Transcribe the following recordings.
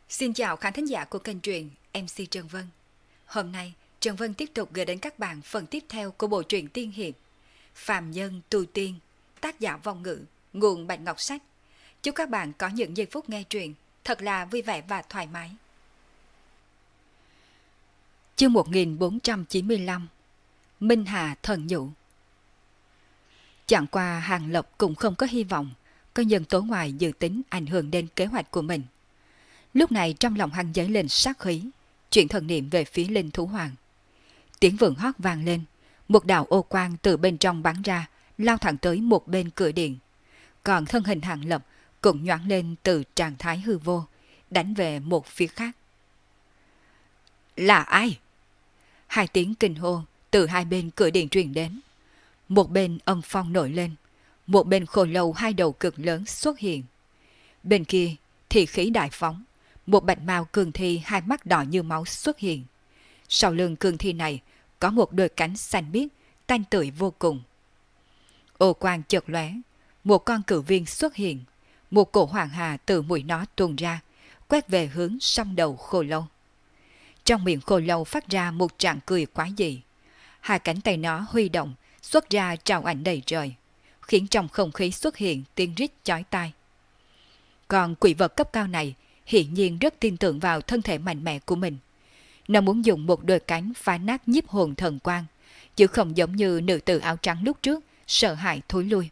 Xin chào khán thính giả của kênh truyện MC Trần Vân. Hôm nay, Trần Vân tiếp tục gửi đến các bạn phần tiếp theo của bộ truyện tiên hiệp Phàm Nhân Tu Tiên, tác giả Vong Ngữ, nguồn Bạch Ngọc Sách. Chúc các bạn có những giây phút nghe truyện thật là vui vẻ và thoải mái. Chương 1495 Minh Hà Thần Nhũ. Chẳng qua Hàng Lập cũng không có hy vọng có nhân tố ngoài dự tính ảnh hưởng đến kế hoạch của mình. Lúc này trong lòng hắn dấy lên sát khí, chuyển thần niệm về phía Linh Thú Hoàng. Tiếng vượng hót vang lên, một đạo ô quang từ bên trong bắn ra, lao thẳng tới một bên cửa điện. Còn thân hình Hàng Lập cũng nhoáng lên từ trạng thái hư vô, đánh về một phía khác. Là ai? Hai tiếng kinh hô từ hai bên cửa điện truyền đến. Một bên âm phong nổi lên, một bên khô lâu hai đầu cực lớn xuất hiện. Bên kia thì khí đại phóng, một bạch mao cường thi hai mắt đỏ như máu xuất hiện. Sau lưng cường thi này có một đôi cánh xanh biếc, tanh tưởi vô cùng. Ô quang chợt lóe, một con cửu viên xuất hiện, một cổ hoàng hà từ mũi nó tuôn ra, quét về hướng song đầu khô lâu. Trong miệng khô lâu phát ra một trạng cười quái dị. Hai cánh tay nó huy động, xuất ra trào ảnh đầy trời, khiến trong không khí xuất hiện tiếng rít chói tai. Còn quỷ vật cấp cao này hiển nhiên rất tin tưởng vào thân thể mạnh mẽ của mình. Nó muốn dùng một đôi cánh phá nát nhiếp hồn thần quang, chứ không giống như nữ tử áo trắng lúc trước, sợ hãi thối lui.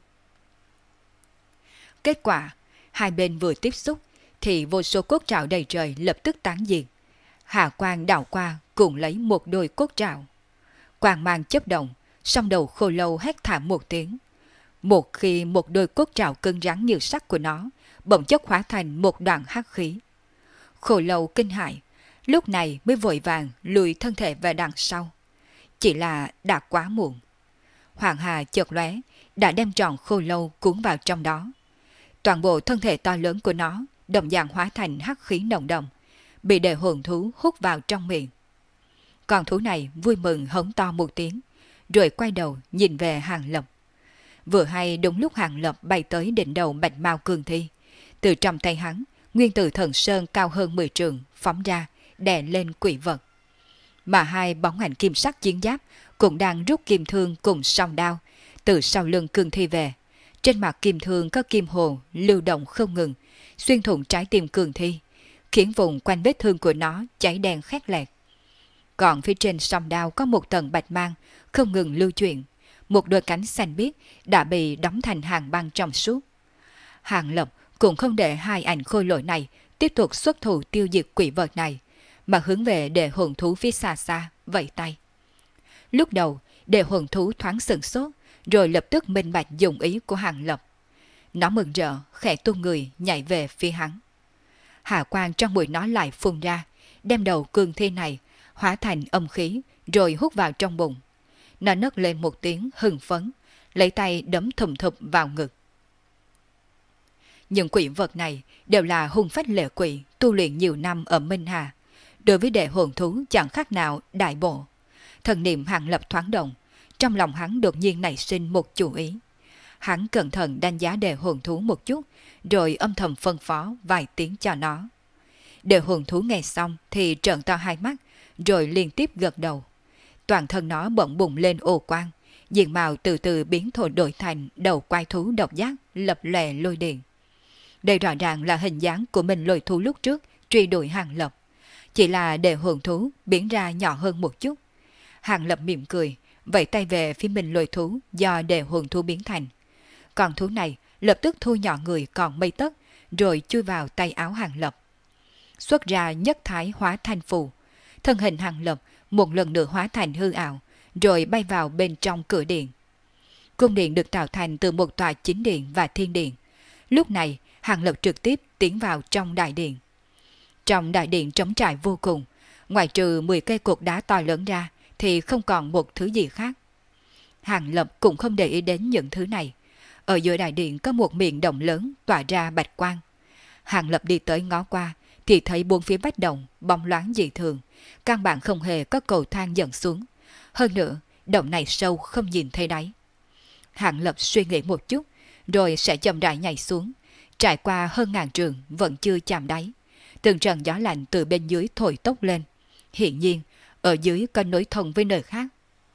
Kết quả, hai bên vừa tiếp xúc, thì vô số cốt trảo đầy trời lập tức tán diệt. Hạ quang đảo qua cùng lấy một đôi cốt trảo. Quang mang chớp động, song đầu khô lâu hét thảm một tiếng. Một khi một đôi cốt trảo cứng rắn như sắt của nó bỗng chốc hóa thành một đoạn hắc khí. Khô lâu kinh hãi, lúc này mới vội vàng lùi thân thể về đằng sau. Chỉ là đã quá muộn. Hoàng hà chợt lóe, đã đem trọn khô lâu cuốn vào trong đó. Toàn bộ thân thể to lớn của nó đồng dạng hóa thành hắc khí nồng đậm, bị đệ hồn thú hút vào trong miệng. Con thú này vui mừng hống to một tiếng, rồi quay đầu nhìn về Hàng Lập. Vừa hay đúng lúc Hàng Lập bay tới đỉnh đầu bạch mao cường thi, từ trong tay hắn, nguyên tử thần sơn cao hơn 10 trượng phóng ra, đè lên quỷ vật. Mà hai bóng ảnh kim sắc chiến giáp cũng đang rút kim thương cùng song đao từ sau lưng cường thi về. Trên mặt kim thương có kim hồ lưu động không ngừng, xuyên thủng trái tim cường thi, khiến vùng quanh vết thương của nó cháy đen khét lẹt. Còn phía trên song đao có một tầng bạch mang không ngừng lưu chuyển, một đôi cánh xanh biếc đã bị đóng thành hàng băng trong suốt. Hàng Lập cũng không để hai ảnh khôi lỗi này tiếp tục xuất thủ tiêu diệt quỷ vật này, mà hướng về đệ hồn thú phía xa xa vẫy tay. Lúc đầu đệ hồn thú thoáng sửng sốt, rồi lập tức minh bạch dụng ý của Hàng Lập. Nó mừng rỡ khẽ tung người nhảy về phía hắn. Hà quang trong mũi nó lại phun ra, đem đầu cường thi này hóa thành âm khí rồi hút vào trong bụng. Nó nấc lên một tiếng hưng phấn, lấy tay đấm thùm thụp vào ngực. Những quỷ vật này đều là hung phách lệ quỷ tu luyện nhiều năm ở Minh Hà. Đối với đệ hồn thú chẳng khác nào đại bộ. Thần niệm Hàng Lập thoáng động, trong lòng hắn đột nhiên nảy sinh một chủ ý. Hắn cẩn thận đánh giá đệ hồn thú một chút, rồi âm thầm phân phó vài tiếng cho nó. Đệ hồn thú nghe xong thì trợn to hai mắt, rồi liên tiếp gật đầu. Toàn thân nó bỗng bùng lên ô quang, diện mạo từ từ biến đổi thành đầu quái thú độc giác lập lòe lôi điện. Đây rõ ràng là hình dáng của mình lôi thú lúc trước truy đuổi Hàng Lập. Chỉ là đệ hồn thú biến ra nhỏ hơn một chút. Hàng Lập mỉm cười, vẫy tay về phía mình lôi thú do đệ hồn thú biến thành. Con thú này lập tức thu nhỏ người còn mây tấc, rồi chui vào tay áo Hàng Lập. Xuất ra nhất thái hóa thành phù. Thân hình Hàng Lập một lần nữa hóa thành hư ảo, rồi bay vào bên trong cửa điện. Cung điện được tạo thành từ một tòa chính điện và thiên điện. Lúc này Hàng Lập trực tiếp tiến vào trong đại điện. Trong đại điện trống trải vô cùng, ngoại trừ 10 cây cột đá to lớn ra thì không còn một thứ gì khác. Hàng Lập cũng không để ý đến những thứ này. Ở giữa đại điện có một miệng động lớn tỏa ra bạch quang. Hàng Lập đi tới ngó qua thì thấy bốn phía vách động bóng loáng dị thường, căn bản không hề có cầu thang dẫn xuống. Hơn nữa, động này sâu không nhìn thấy đáy. Hàng Lập suy nghĩ một chút, rồi sẽ chậm rãi nhảy xuống, trải qua hơn ngàn trường vẫn chưa chạm đáy. từng trận gió lạnh từ bên dưới thổi tốc lên. Hiển nhiên, ở dưới có nối thông với nơi khác.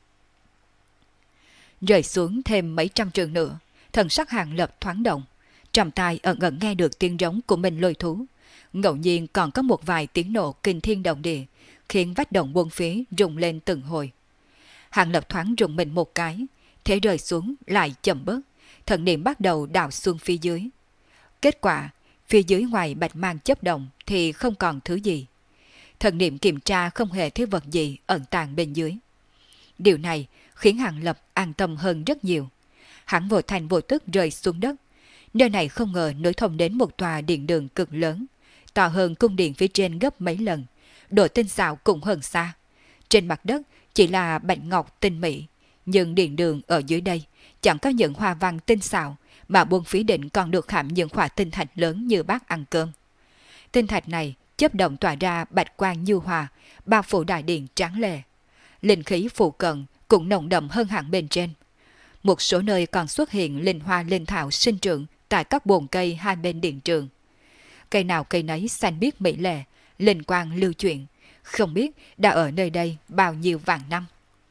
Rơi xuống thêm mấy trăm trường nữa, thần sắc Hàng Lập thoáng động, trong tai ẩn ẩn nghe được tiếng rống của mình lôi thú. Ngẫu nhiên còn có một vài tiếng nổ kinh thiên động địa, khiến vách động buông phía rung lên từng hồi. Hàng Lập thoáng rùng mình một cái, thế rơi xuống lại chậm bước, thần niệm bắt đầu đào xuống phía dưới. Kết quả, phía dưới ngoài bạch mang chớp động thì không còn thứ gì. Thần niệm kiểm tra không hề thấy vật gì ẩn tàng bên dưới. Điều này khiến Hàng Lập an tâm hơn rất nhiều. Hắn vô thành vô tức rơi xuống đất. Nơi này không ngờ nối thông đến một tòa điện đường cực lớn, to hơn cung điện phía trên gấp mấy lần, độ tinh xảo cũng hơn xa. Trên mặt đất chỉ là bạch ngọc tinh mỹ, nhưng điện đường ở dưới đây chẳng có những hoa văn tinh xảo, mà buông phía đỉnh còn được khảm những khỏa tinh thạch lớn như bát ăn cơm. Tinh thạch này chớp động tỏa ra bạch quang như hòa, bao phủ đại điện tráng lệ. Linh khí phụ cận cũng nồng đậm hơn hẳn bên trên. Một số nơi còn xuất hiện linh hoa linh thảo sinh trưởng tại các bồn cây hai bên điện trường. Cây nào cây nấy xanh biếc mỹ lệ, linh quang lưu chuyển, không biết đã ở nơi đây bao nhiêu vạn năm.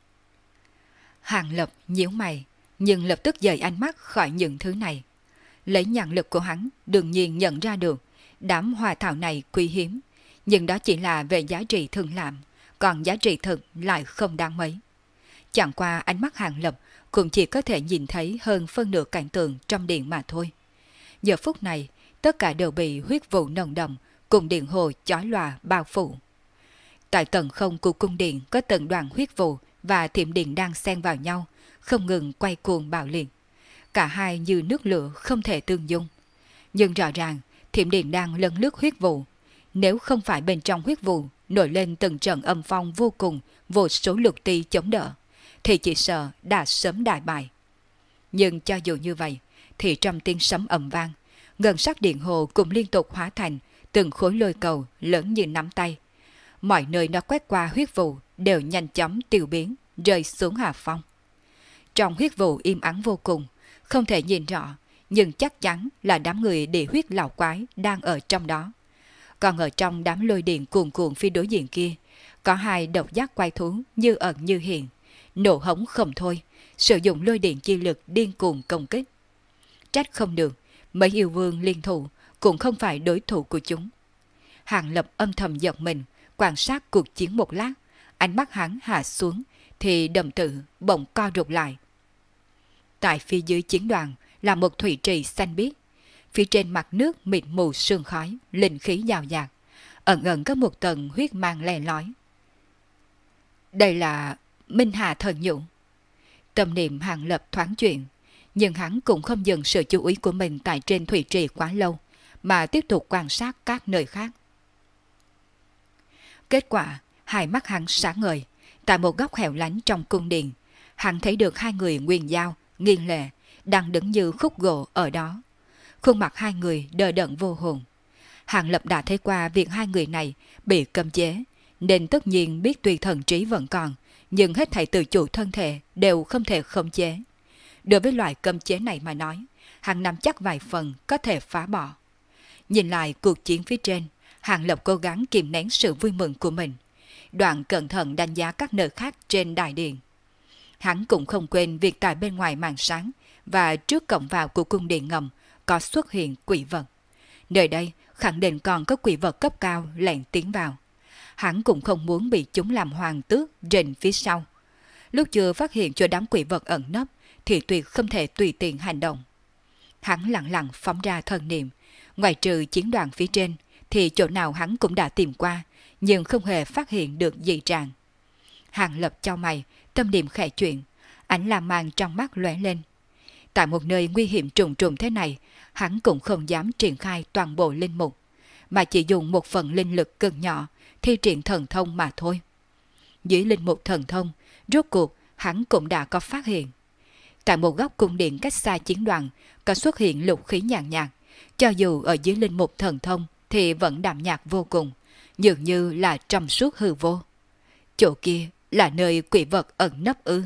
Hàng Lập nhíu mày, nhưng lập tức dời ánh mắt khỏi những thứ này. Lấy nhãn lực của hắn, đương nhiên nhận ra được đám hoa thảo này quý hiếm, nhưng đó chỉ là về giá trị thường làm, còn giá trị thực lại không đáng mấy. Chẳng qua ánh mắt Hàng Lập cũng chỉ có thể nhìn thấy hơn phân nửa cảnh tượng trong điện mà thôi. Giờ phút này, tất cả đều bị huyết vụ nồng đậm cùng điện hồ chói lòa bao phủ. Tại tầng không của cung điện có từng đoàn huyết vụ và thiểm điện đang xen vào nhau, không ngừng quay cuồng bạo liệt. Cả hai như nước lửa không thể tương dung. Nhưng rõ ràng, thiểm điện đang lấn lướt huyết vụ. Nếu không phải bên trong huyết vụ nổi lên từng trận âm phong vô cùng, vô số lục ti chống đỡ, thì chỉ sợ đã sớm đại bại. Nhưng cho dù như vậy, thì trong tiếng sấm ầm vang, ngân sắc điện hồ cũng liên tục hóa thành từng khối lôi cầu lớn như nắm tay. Mọi nơi nó quét qua huyết vụ đều nhanh chóng tiêu biến, rơi xuống hạ phong. Trong huyết vụ im ắng vô cùng, không thể nhìn rõ, nhưng chắc chắn là đám người địa huyết lão quái đang ở trong đó. Còn ở trong đám lôi điện cuồn cuộn phía đối diện kia, có hai độc giác quái thú như ẩn như hiện, nổ hống không thôi, sử dụng lôi điện chi lực điên cuồng công kích. Trách không được, mấy yêu vương liên thủ cũng không phải đối thủ của chúng. Hàng Lập âm thầm giật mình, quan sát cuộc chiến một lát, ánh mắt hắn hạ xuống, thì đầm tự bỗng co rụt lại. Tại phía dưới chiến đoàn là một thủy trì xanh biếc, phía trên mặt nước mịt mù sương khói, linh khí dào dạt, ẩn ẩn có một tầng huyết mang le lói. Đây là Minh Hà thần nhũ. Tâm niệm Hàng Lập thoáng chuyển, nhưng hắn cũng không dừng sự chú ý của mình tại trên thủy trì quá lâu, mà tiếp tục quan sát các nơi khác. Kết quả, hai mắt hắn sáng ngời, tại một góc hẻo lánh trong cung điện, hắn thấy được hai người Nguyên Giao, Nghiên Lệ đang đứng như khúc gỗ ở đó. Khuôn mặt hai người đờ đẫn vô hồn. Hàng Lập đã thấy qua việc hai người này bị cấm chế, nên tất nhiên biết tuy thần trí vẫn còn, nhưng hết thảy tự chủ thân thể đều không thể khống chế. Đối với loại cấm chế này mà nói, hắn nắm chắc vài phần có thể phá bỏ. Nhìn lại cuộc chiến phía trên, Hàng Lập cố gắng kìm nén sự vui mừng của mình, đoạn cẩn thận đánh giá các nơi khác trên đại điện. Hắn cũng không quên việc tại bên ngoài màn sáng và trước cổng vào của cung điện ngầm có xuất hiện quỷ vật. Nơi đây khẳng định còn có quỷ vật cấp cao lẻn tiến vào. Hắn cũng không muốn bị chúng làm hoàng tước rình phía sau. Lúc chưa phát hiện cho đám quỷ vật ẩn nấp thì tuyệt không thể tùy tiện hành động. Hắn lặng lặng phóng ra thần niệm, ngoài trừ chiến đoàn phía trên thì chỗ nào hắn cũng đã tìm qua, nhưng không hề phát hiện được dị trạng. Hàng Lập chau mày, tâm niệm khẽ chuyển, ánh lam mang trong mắt lóe lên. Tại một nơi nguy hiểm trùng trùng thế này, hắn cũng không dám triển khai toàn bộ linh mục, mà chỉ dùng một phần linh lực cực nhỏ thi triển thần thông mà thôi. Dưới linh mục thần thông, rốt cuộc hắn cũng đã có phát hiện. Tại một góc cung điện cách xa chiến đoàn có xuất hiện lục khí nhàn nhạt, cho dù ở dưới linh mục thần thông thì vẫn đạm nhạt vô cùng, dường như là trong suốt hư vô. Chỗ kia là nơi quỷ vật ẩn nấp ư?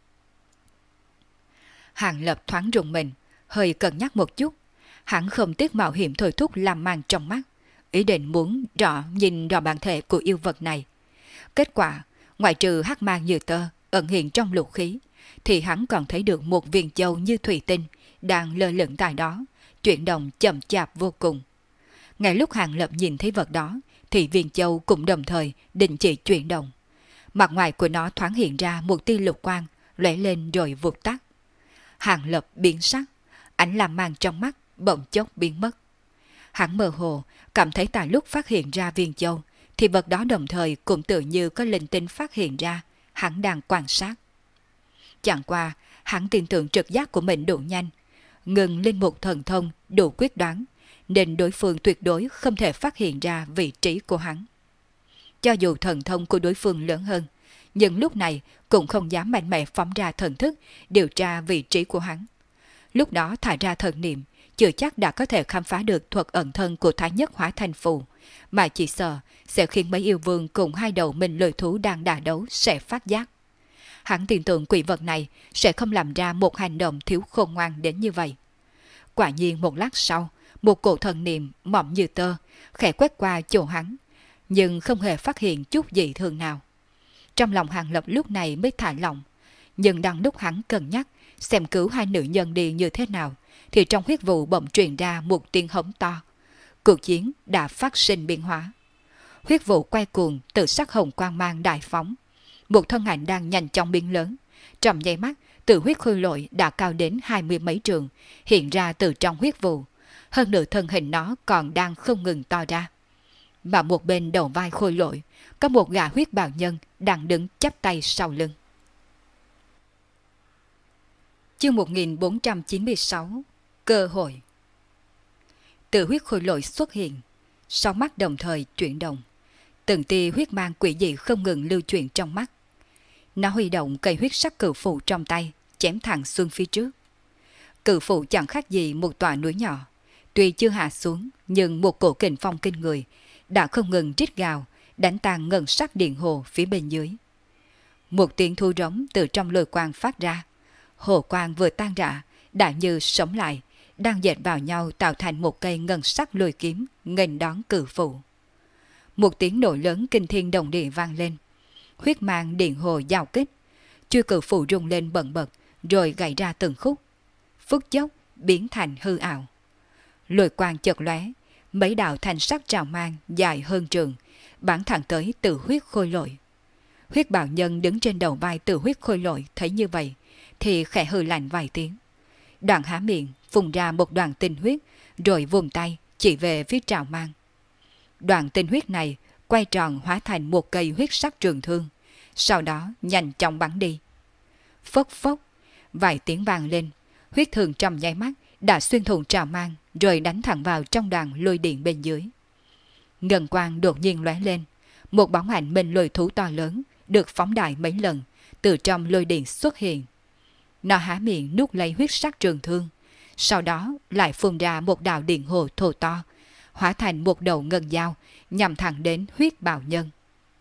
Hàng Lập thoáng rùng mình, hơi cân nhắc một chút. Hắn không tiếc mạo hiểm thôi thúc làm mang trong mắt, ý định muốn nhìn rõ bản thể của yêu vật này. Kết quả, ngoại trừ hắc mang như tơ ẩn hiện trong lục khí, thì hắn còn thấy được một viên châu như thủy tinh đang lơ lửng tại đó, chuyển động chậm chạp vô cùng. Ngay lúc Hàng Lập nhìn thấy vật đó, thì viên châu cũng đồng thời đình chỉ chuyển động. Mặt ngoài của nó thoáng hiện ra một tia lục quang, lóe lên rồi vụt tắt. Hàng Lập biến sắc, ánh làm mang trong mắt bỗng chốc biến mất. Hắn mơ hồ cảm thấy tại lúc phát hiện ra viên châu, thì vật đó đồng thời cũng tự như có linh tinh phát hiện ra, hắn đang quan sát. Chẳng qua, hắn tin tưởng trực giác của mình đủ nhanh, ngừng linh mục thần thông đủ quyết đoán, nên đối phương tuyệt đối không thể phát hiện ra vị trí của hắn. Cho dù thần thông của đối phương lớn hơn, nhưng lúc này cũng không dám mạnh mẽ phóng ra thần thức điều tra vị trí của hắn. Lúc đó thả ra thần niệm, chưa chắc đã có thể khám phá được thuật ẩn thân của Thái Nhất Hóa Thành Phù, mà chỉ sợ sẽ khiến mấy yêu vương cùng hai đầu mình lôi thú đang đả đấu sẽ phát giác. Hắn tin tưởng quỷ vật này sẽ không làm ra một hành động thiếu khôn ngoan đến như vậy. Quả nhiên một lát sau, một cổ thần niệm mỏng như tơ khẽ quét qua chỗ hắn, nhưng không hề phát hiện chút dị thường nào. Trong lòng Hàng Lập lúc này mới thả lỏng, nhưng đang lúc hắn cân nhắc xem cứu hai nữ nhân đi như thế nào, thì trong huyết vụ bỗng truyền ra một tiếng hống to. Cuộc chiến đã phát sinh biến hóa. Huyết vụ quay cuồng, từ sắc hồng quang mang đại phóng. Một thân ảnh đang nhanh chóng biến lớn. Trong giây mắt, từ huyết khôi lội đã cao đến 20 mấy trường, hiện ra từ trong huyết vụ. Hơn nữa thân hình nó còn đang không ngừng to ra. Mà một bên đầu vai khôi lội, có một gã huyết bào nhân đang đứng chắp tay sau lưng. Chương 1496 Cơ hội. Từ huyết khôi lội xuất hiện, sáu mắt đồng thời chuyển động, từng tia huyết mang quỷ dị không ngừng lưu chuyển trong mắt. Nó huy động cây huyết sắc cự phủ trong tay, chém thẳng xuống phía trước. Cự phủ chẳng khác gì một tòa núi nhỏ, tuy chưa hạ xuống, nhưng một cổ kình phong kinh người đã không ngừng rít gào, đánh tan ngân sắc điện hồ phía bên dưới. Một tiếng thu rống từ trong lôi quang phát ra, hồ quang vừa tan rã đã như sống lại, đang dệt vào nhau tạo thành một cây ngân sắc lôi kiếm nghênh đón cự phủ. Một tiếng nổ lớn kinh thiên động địa vang lên, huyết mang điện hồ giao kích, chui cự phủ rung lên bần bật, rồi gãy ra từng khúc, phút chốc biến thành hư ảo. Lôi quang chợt lóe, mấy đạo thanh sắc trào mang dài hơn trường bắn thẳng tới Tử Huyết khôi lội. Huyết bào nhân đứng trên đầu vai Tử Huyết khôi lội thấy như vậy thì khẽ hừ lạnh vài tiếng, đoạn há miệng phun ra một đoàn tinh huyết, rồi vùng tay chỉ về phía trào mang. Đoàn tinh huyết này quay tròn hóa thành một cây huyết sắc trường thương, sau đó nhanh chóng bắn đi. Phốc phốc, vài tiếng vang lên, huyết thương trong nháy mắt đã xuyên thủng trào mang, rồi đánh thẳng vào trong đoàn lôi điện bên dưới. Ngân quang đột nhiên lóe lên, một bóng ảnh minh lôi thú to lớn được phóng đại mấy lần từ trong lôi điện xuất hiện. Nó há miệng nuốt lấy huyết sắc trường thương, sau đó lại phun ra một đạo điện hồ thô to, hóa thành một đầu ngân dao nhằm thẳng đến huyết bào nhân.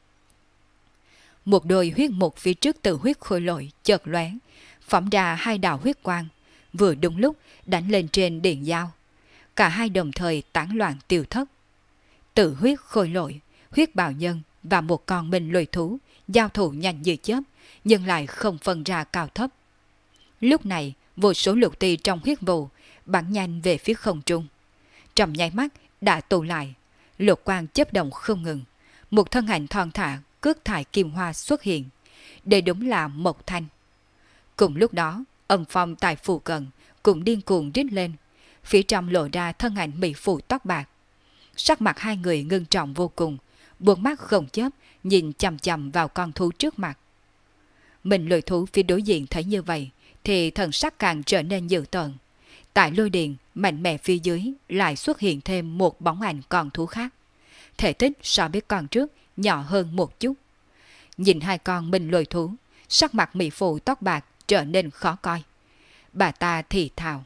Một đôi huyết mục phía trước Từ Huyết khôi lội chợt lóe, phóng ra hai đạo huyết quang, vừa đúng lúc đánh lên trên điện dao. Cả hai đồng thời tán loạn tiêu thất. Từ Huyết khôi lội, huyết bào nhân và một con minh lôi thú giao thủ nhanh như chớp, nhưng lại không phân ra cao thấp. Lúc này, vô số lục ti trong huyết vụ bắn nhanh về phía không trung. Trong nháy mắt đã tụ lại, lục quang chớp động không ngừng. Một thân ảnh thon thả cước thải kim hoa xuất hiện. Đây đúng là Mộc Thanh. Cùng lúc đó, âm phong tại phù cận cũng điên cuồng rít lên. Phía trong lộ ra thân ảnh mỹ phụ tóc bạc. Sắc mặt hai người ngưng trọng vô cùng, buồn mắt không chớp nhìn chằm chằm vào con thú trước mặt. Mình lôi thú phía đối diện thấy như vậy thì thần sắc càng trở nên dữ tợn. Tại lôi điện mạnh mẽ phía dưới lại xuất hiện thêm một bóng ảnh con thú khác. Thể tích so với con trước nhỏ hơn một chút. Nhìn hai con mình lôi thú, sắc mặt mỹ phụ tóc bạc trở nên khó coi. Bà ta thì thào: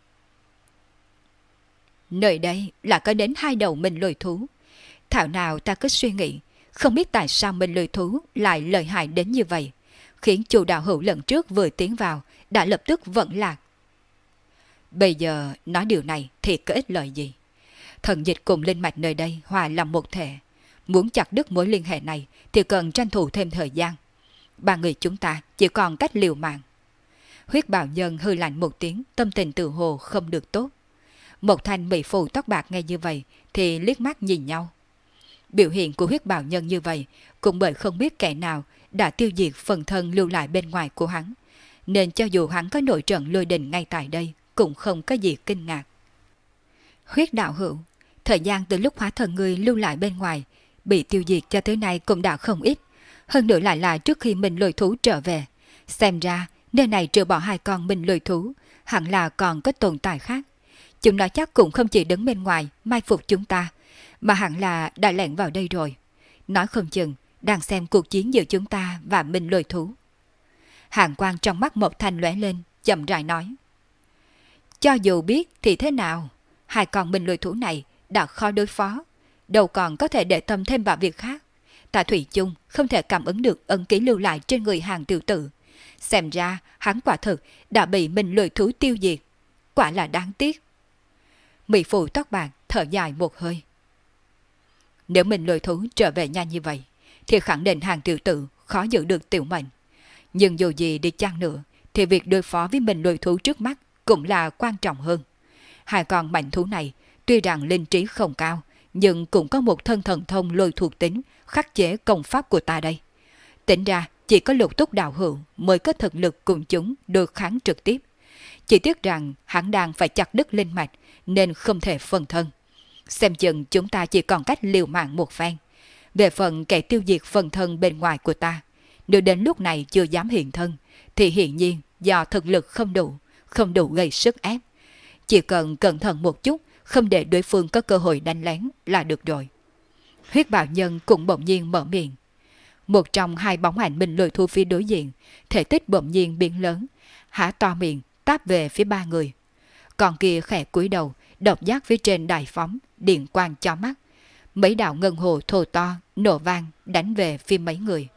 nơi đây là có đến hai đầu mình lôi thú. Thảo nào ta cứ suy nghĩ, không biết tại sao mình lôi thú lại lợi hại đến như vậy, khiến chủ đạo hữu lần trước vừa tiến vào đã lập tức vẫn lạc. Bây giờ nói điều này thì có ích lợi gì? Thần dịch cùng linh mạch nơi đây hòa làm một thể. Muốn chặt đứt mối liên hệ này thì cần tranh thủ thêm thời gian. Ba người chúng ta chỉ còn cách liều mạng. Huyết bào nhân hư lạnh một tiếng, tâm tình tự hồ không được tốt. Một thanh mỹ phụ tóc bạc nghe như vậy thì liếc mắt nhìn nhau. Biểu hiện của huyết bào nhân như vậy cũng bởi không biết kẻ nào đã tiêu diệt phần thân lưu lại bên ngoài của hắn, nên cho dù hắn có nội trận lôi đình ngay tại đây cũng không có gì kinh ngạc. Huyết đạo hữu, thời gian từ lúc hóa thần người lưu lại bên ngoài bị tiêu diệt cho tới nay cũng đã không ít, hơn nữa lại là trước khi mình lôi thú trở về. Xem ra nơi này trừ bỏ hai con mình lôi thú, hẳn là còn có tồn tại khác. Chúng nó chắc cũng không chỉ đứng bên ngoài mai phục chúng ta, mà hẳn là đã lẻn vào đây rồi. Nói không chừng đang xem cuộc chiến giữa chúng ta và mình lôi thú. Hàn quang trong mắt Mộc Thanh lóe lên, chậm rãi nói. Cho dù biết thì thế nào, hai con mình lôi thú này đã khó đối phó, đâu còn có thể để tâm thêm vào việc khác. Ta thủy chung không thể cảm ứng được ân ký lưu lại trên người Hàng tiểu tử. Xem ra hắn quả thực đã bị mình lôi thú tiêu diệt. Quả là đáng tiếc. Mỹ phụ tóc bạc thở dài một hơi. Nếu mình lôi thú trở về nhanh như vậy thì khẳng định Hàng tiểu tử khó giữ được tiểu mệnh. Nhưng dù gì đi chăng nữa thì việc đối phó với mình lôi thú trước mắt cũng là quan trọng hơn. Hai con mạnh thú này tuy rằng linh trí không cao, nhưng cũng có một thân thần thông lôi thuộc tính khắc chế công pháp của ta đây. Tính ra chỉ có Lục Túc đạo hữu mới có thực lực cùng chúng được kháng trực tiếp. Chỉ tiếc rằng hắn đang phải chặt đứt linh mạch nên không thể phân thân. Xem chừng chúng ta chỉ còn cách liều mạng một phen. Về phần kẻ tiêu diệt phần thân bên ngoài của ta, nếu đến lúc này chưa dám hiện thân thì hiển nhiên do thực lực không đủ gây sức ép. Chỉ cần cẩn thận một chút, không để đối phương có cơ hội đánh lén là được rồi. Huyết bào nhân cũng bỗng nhiên mở miệng. Một trong hai bóng ảnh mình lôi thu phía đối diện, thể tích bỗng nhiên biến lớn, há to miệng táp về phía ba người. Còn kia khẽ cúi đầu, độc giác phía trên đại phóng, điện quang cho mắt. Mấy đạo ngân hồ thô to, nổ vang, đánh về phía mấy người.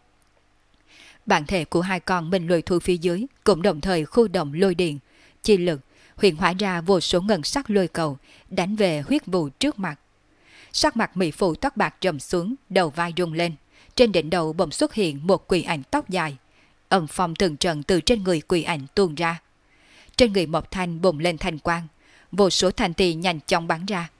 Bản thể của hai con mình lôi thu phía dưới cũng đồng thời khu động lôi điện, chi lực, huyền hóa ra vô số ngân sắc lôi cầu, đánh về huyết vụ trước mặt. Sắc mặt mỹ phụ tóc bạc trầm xuống, đầu vai rung lên. Trên đỉnh đầu bỗng xuất hiện một quỷ ảnh tóc dài. Âm phong từng trận từ trên người quỷ ảnh tuôn ra. Trên người Mộc Thanh bùng lên thanh quang, vô số thanh tỳ nhanh chóng bắn ra.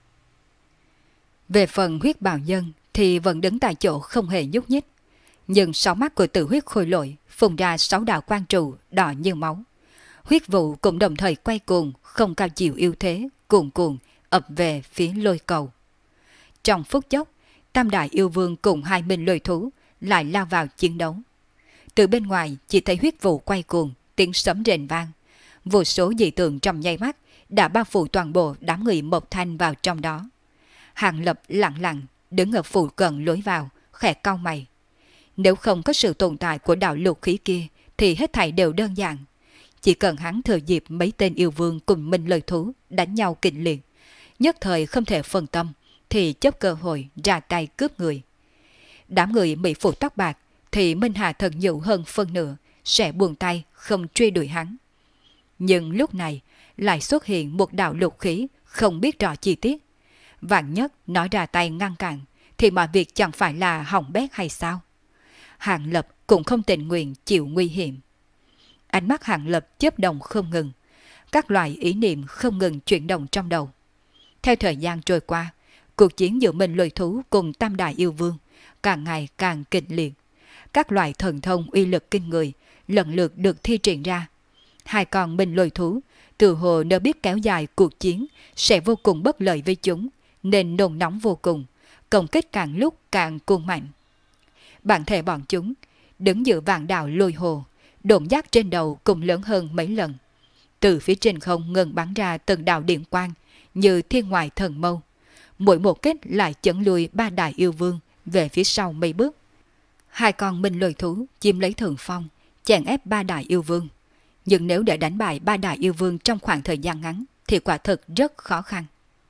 Về phần huyết bào nhân thì vẫn đứng tại chỗ không hề nhúc nhích. Nhưng sáu mắt của tử huyết khôi lỗi phun ra 6 đạo quang trụ đỏ như máu. Huyết vụ cũng đồng thời quay cuồng, không cao chịu yếu thế, cuồn cuộn ập về phía lôi cầu. Trong phút chốc, Tam đại yêu vương cùng hai minh lôi thú lại lao vào chiến đấu. Từ bên ngoài chỉ thấy huyết vụ quay cuồng, tiếng sấm rền vang. Vô số dị tượng trong nháy mắt đã bao phủ toàn bộ đám người Mộc Thanh vào trong đó. Hàng Lập lặng lặng đứng ở phụ cận lối vào, khẽ cau mày. Nếu không có sự tồn tại của đạo lục khí kia thì hết thảy đều đơn giản. Chỉ cần hắn thừa dịp mấy tên yêu vương cùng minh lôi thú đánh nhau kịch liệt, nhất thời không thể phân tâm thì chấp cơ hội ra tay cướp người. Đám người mỹ phụ tóc bạc thì Minh Hà thần nhũ hơn phân nửa sẽ buông tay không truy đuổi hắn. Nhưng lúc này lại xuất hiện một đạo lục khí không biết rõ chi tiết. Vạn nhất nói ra tay ngăn cản thì mọi việc chẳng phải là hỏng bét hay sao? Hàng Lập cũng không tình nguyện chịu nguy hiểm. Ánh mắt Hàng Lập chớp động không ngừng, các loại ý niệm không ngừng chuyển động trong đầu. Theo thời gian trôi qua, cuộc chiến giữa mình lôi thú cùng Tam đại yêu vương càng ngày càng kịch liệt. Các loại thần thông uy lực kinh người lần lượt được thi triển ra. Hai con mình lôi thú từ hồ nếu biết kéo dài cuộc chiến sẽ vô cùng bất lợi với chúng, nên nôn nóng vô cùng, công kích càng lúc càng cuồng mạnh. Bản thể bọn chúng đứng giữa vạn đảo lôi hồ, độn giác trên đầu cũng lớn hơn mấy lần. Từ phía trên không ngừng bắn ra từng đạo điện quang như thiên ngoại thần mâu. Mỗi một kích lại chấn lùi ba đại yêu vương về phía sau mấy bước. Hai con minh lôi thú chiếm lấy thượng phong, chèn ép ba đại yêu vương. Nhưng nếu để đánh bại ba đại yêu vương trong khoảng thời gian ngắn thì quả thực rất khó khăn.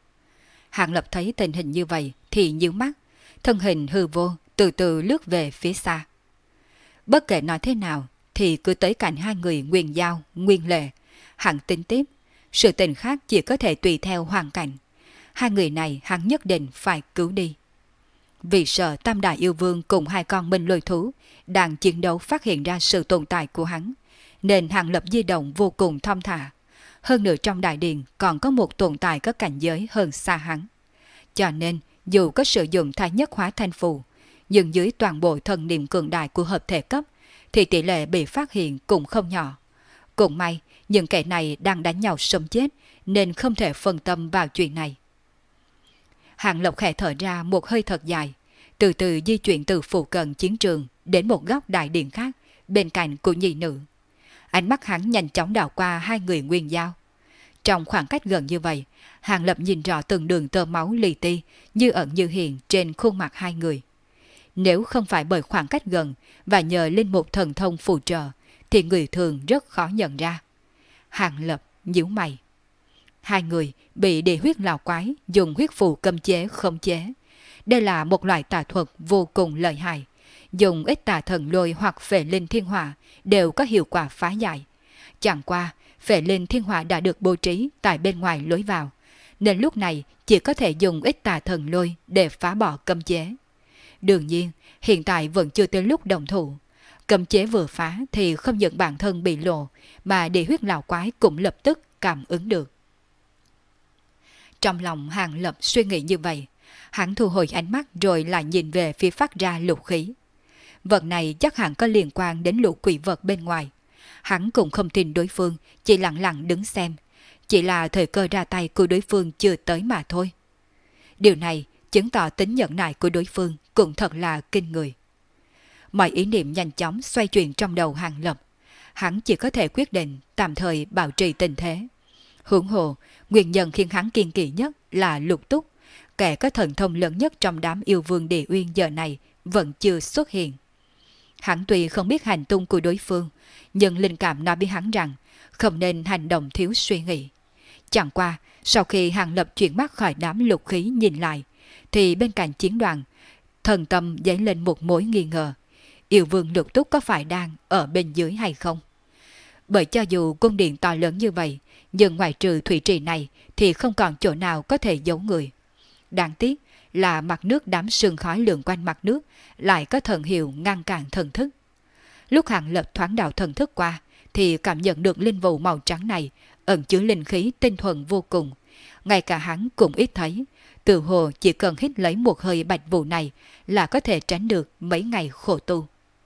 Hàng Lập thấy tình hình như vậy thì nhíu mắt, thân hình hư vô từ từ lướt về phía xa. Bất kể nói thế nào thì cứ tới cạnh hai người Nguyên Giao, Nguyên Lệ, hắn tính tiếp, sự tình khác chỉ có thể tùy theo hoàn cảnh. hai người này hắn nhất định phải cứu đi. Vì sợ Tam Đại Yêu Vương cùng hai con minh lôi thú đang chiến đấu phát hiện ra sự tồn tại của hắn, nên Hàng Lập di động vô cùng thong thả. Hơn nữa trong đại điện còn có một tồn tại có cảnh giới hơn xa hắn. Cho nên dù có sử dụng thái nhất hóa thanh phù, nhưng dưới toàn bộ thần niệm cường đại của hợp thể cấp, thì tỷ lệ bị phát hiện cũng không nhỏ. Cũng may, những kẻ này đang đánh nhau sống chết, nên không thể phân tâm vào chuyện này. Hàng Lập khẽ thở ra một hơi thật dài, từ từ di chuyển từ phụ cận chiến trường đến một góc đại điện khác, bên cạnh của nhị nữ. Ánh mắt hắn nhanh chóng đảo qua hai người nguyên giao. Trong khoảng cách gần như vậy, Hàng Lập nhìn rõ từng đường tơ máu li ti như ẩn như hiện trên khuôn mặt hai người. Nếu không phải bởi khoảng cách gần và nhờ linh mục thần thông phù trợ, thì người thường rất khó nhận ra. Hàng Lập nhíu mày. Hai người bị địa huyết lão quái dùng huyết phù cấm chế khống chế. Đây là một loại tà thuật vô cùng lợi hại. Dùng ít tà thần lôi hoặc phệ linh thiên hỏa đều có hiệu quả phá giải. Chẳng qua, phệ linh thiên hỏa đã được bố trí tại bên ngoài lối vào, nên lúc này chỉ có thể dùng ít tà thần lôi để phá bỏ cấm chế. Đương nhiên, hiện tại vẫn chưa tới lúc đồng thủ. Cấm chế vừa phá thì không những bản thân bị lộ, mà địa huyết lão quái cũng lập tức cảm ứng được. Trong lòng Hàng Lập suy nghĩ như vậy, hắn thu hồi ánh mắt rồi lại nhìn về phía phát ra lục khí. Vật này chắc hẳn có liên quan đến lũ quỷ vật bên ngoài. Hắn cũng không tin đối phương, chỉ lặng lặng đứng xem. Chỉ là thời cơ ra tay của đối phương chưa tới mà thôi. Điều này chứng tỏ tính nhẫn nại của đối phương cũng thật là kinh người. Mọi ý niệm nhanh chóng xoay chuyển trong đầu Hàng Lập. Hắn chỉ có thể quyết định tạm thời bảo trì tình thế. Huống hồ, nguyên nhân khiến hắn kiên kỵ nhất là Lục Túc, kẻ có thần thông lớn nhất trong đám yêu vương Địa Uyên giờ này vẫn chưa xuất hiện. Hắn tuy không biết hành tung của đối phương, nhưng linh cảm nói với hắn rằng không nên hành động thiếu suy nghĩ. Chẳng qua, sau khi Hàng Lập chuyển mắt khỏi đám lục khí nhìn lại, thì bên cạnh chiến đoàn, thần tâm dấy lên một mối nghi ngờ. Yêu vương Lục Túc có phải đang ở bên dưới hay không? Bởi cho dù cung điện to lớn như vậy, nhưng ngoài trừ thủy trì này thì không còn chỗ nào có thể giấu người. Đáng tiếc là mặt nước đám sương khói lượn quanh mặt nước lại có thần hiệu ngăn cản thần thức. Lúc Hàng Lập thoáng đạo thần thức qua thì cảm nhận được linh vụ màu trắng này ẩn chứa linh khí tinh thuần vô cùng. Ngay cả hắn cũng ít thấy, tự hồ chỉ cần hít lấy một hơi bạch vụ này là có thể tránh được mấy ngày khổ tu.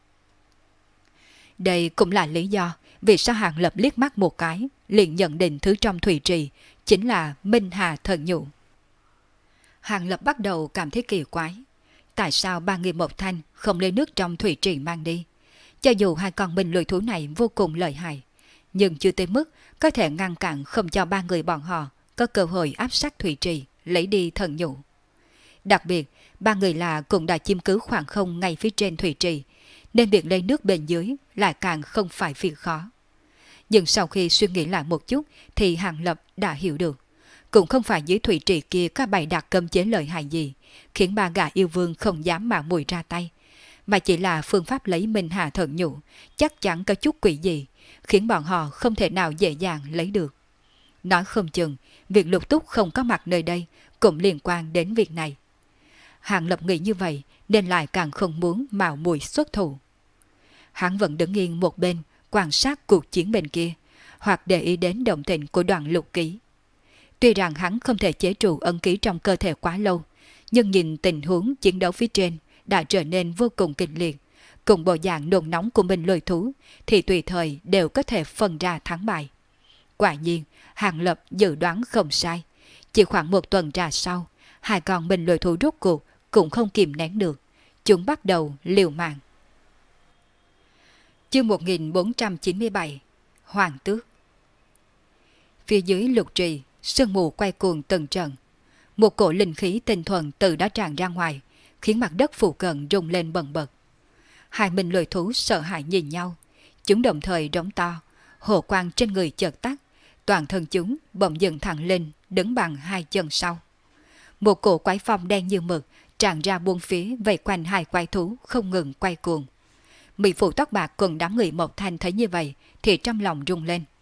Đây cũng là lý do vì sao Hàng Lập liếc mắt một cái liền nhận định thứ trong thủy trì chính là Minh Hà thần nhũ. Hàng Lập bắt đầu cảm thấy kỳ quái. Tại sao ba người một thanh không lấy nước trong thủy trì mang đi? Cho dù hai con minh lôi thú này vô cùng lợi hại, nhưng chưa tới mức có thể ngăn cản không cho ba người bọn họ có cơ hội áp sát thủy trì lấy đi thần nhũ. Đặc biệt, ba người là cũng đã chiếm cứ khoảng không ngay phía trên thủy trì, nên việc lấy nước bên dưới lại càng không phải việc khó. Nhưng sau khi suy nghĩ lại một chút thì Hàng Lập đã hiểu được. Cũng không phải dưới thủy trì kia có bày đặt cấm chế lợi hại gì, khiến ba gã yêu vương không dám mạo muội ra tay, mà chỉ là phương pháp lấy Minh Hà thần nhũ chắc chắn có chút quỷ gì, khiến bọn họ không thể nào dễ dàng lấy được. Nói không chừng, việc Lục Túc không có mặt nơi đây cũng liên quan đến việc này. Hàng Lập nghĩ như vậy nên lại càng không muốn mạo muội xuất thủ. Hắn vẫn đứng yên một bên quan sát cuộc chiến bên kia, hoặc để ý đến động tĩnh của đoàn lục ký. Tuy rằng hắn không thể chế trụ ân ký trong cơ thể quá lâu, nhưng nhìn tình huống chiến đấu phía trên đã trở nên vô cùng kịch liệt, cùng bộ dạng nôn nóng của mình lôi thú thì tùy thời đều có thể phân ra thắng bại. Quả nhiên, Hàng Lập dự đoán không sai. Chỉ khoảng một tuần trà sau, hai con mình lôi thú rốt cuộc cũng không kìm nén được. Chúng bắt đầu liều mạng. Chương 1497 Hoàng Tước. Phía dưới lục trì, sương mù quay cuồng từng trận. Một cổ linh khí tinh thuần từ đó tràn ra ngoài, khiến mặt đất phụ cận rung lên bần bật. Hai mình lôi thú sợ hãi nhìn nhau. Chúng đồng thời rống to, hồ quang trên người chợt tắt. Toàn thân chúng bỗng dừng thẳng lên, đứng bằng hai chân sau. Một cổ quái phong đen như mực tràn ra buôn phía vây quanh hai quái thú không ngừng quay cuồng. Mỹ phụ tóc bạc cùng đám người một thanh thấy như vậy thì trong lòng rung lên.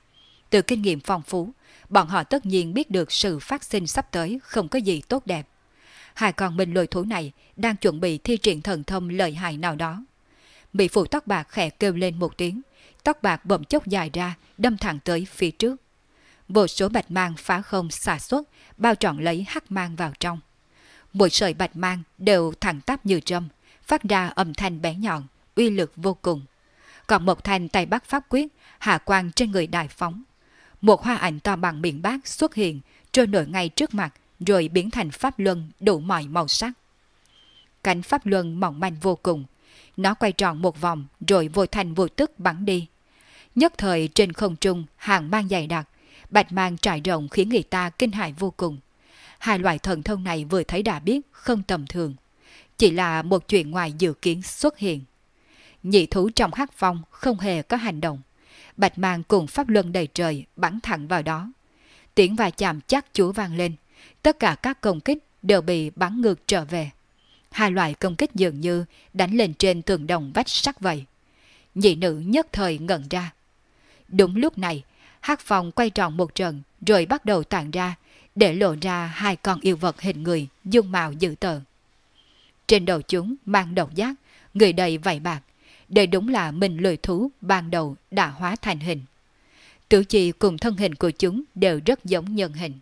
Từ kinh nghiệm phong phú, bọn họ tất nhiên biết được sự phát sinh sắp tới không có gì tốt đẹp. Hai con minh lôi thú này đang chuẩn bị thi triển thần thông lợi hại nào đó. Mỹ phụ tóc bạc khẽ kêu lên một tiếng, tóc bạc bỗng chốc dài ra, đâm thẳng tới phía trước. Vô số bạch mang phá không xả xuất, bao trọn lấy hắc mang vào trong. Mỗi sợi bạch mang đều thẳng tắp như trâm, phát ra âm thanh bé nhọn, uy lực vô cùng. Còn một thanh tay bắt pháp quyết, hạ quang trên người đại phóng. Một hoa ảnh to bằng miệng bát xuất hiện, trôi nổi ngay trước mặt, rồi biến thành pháp luân đủ mọi màu sắc. Cánh pháp luân mỏng manh vô cùng, nó quay tròn một vòng rồi vô thành vô tức bắn đi. Nhất thời trên không trung hàng mang dày đặc, bạch mang trải rộng khiến người ta kinh hãi vô cùng. Hai loại thần thông này vừa thấy đã biết không tầm thường, chỉ là một chuyện ngoài dự kiến xuất hiện. Nhị thú trong hắc phong không hề có hành động, bạch mang cùng pháp luân đầy trời bắn thẳng vào đó. Tiếng va chạm chắc chúa vang lên, tất cả các công kích đều bị bắn ngược trở về. Hai loại công kích dường như đánh lên trên tường đồng vách sắt vậy. Nhị nữ nhất thời ngẩn ra. Đúng lúc này, hắc phong quay tròn một trận rồi bắt đầu tản ra, để lộ ra hai con yêu vật hình người dung mạo dữ tợn. Trên đầu chúng mang độc giác, người đầy vảy bạc. Đây đúng là mình lười thú ban đầu đã hóa thành hình. Tứ chi cùng thân hình của chúng đều rất giống nhân hình.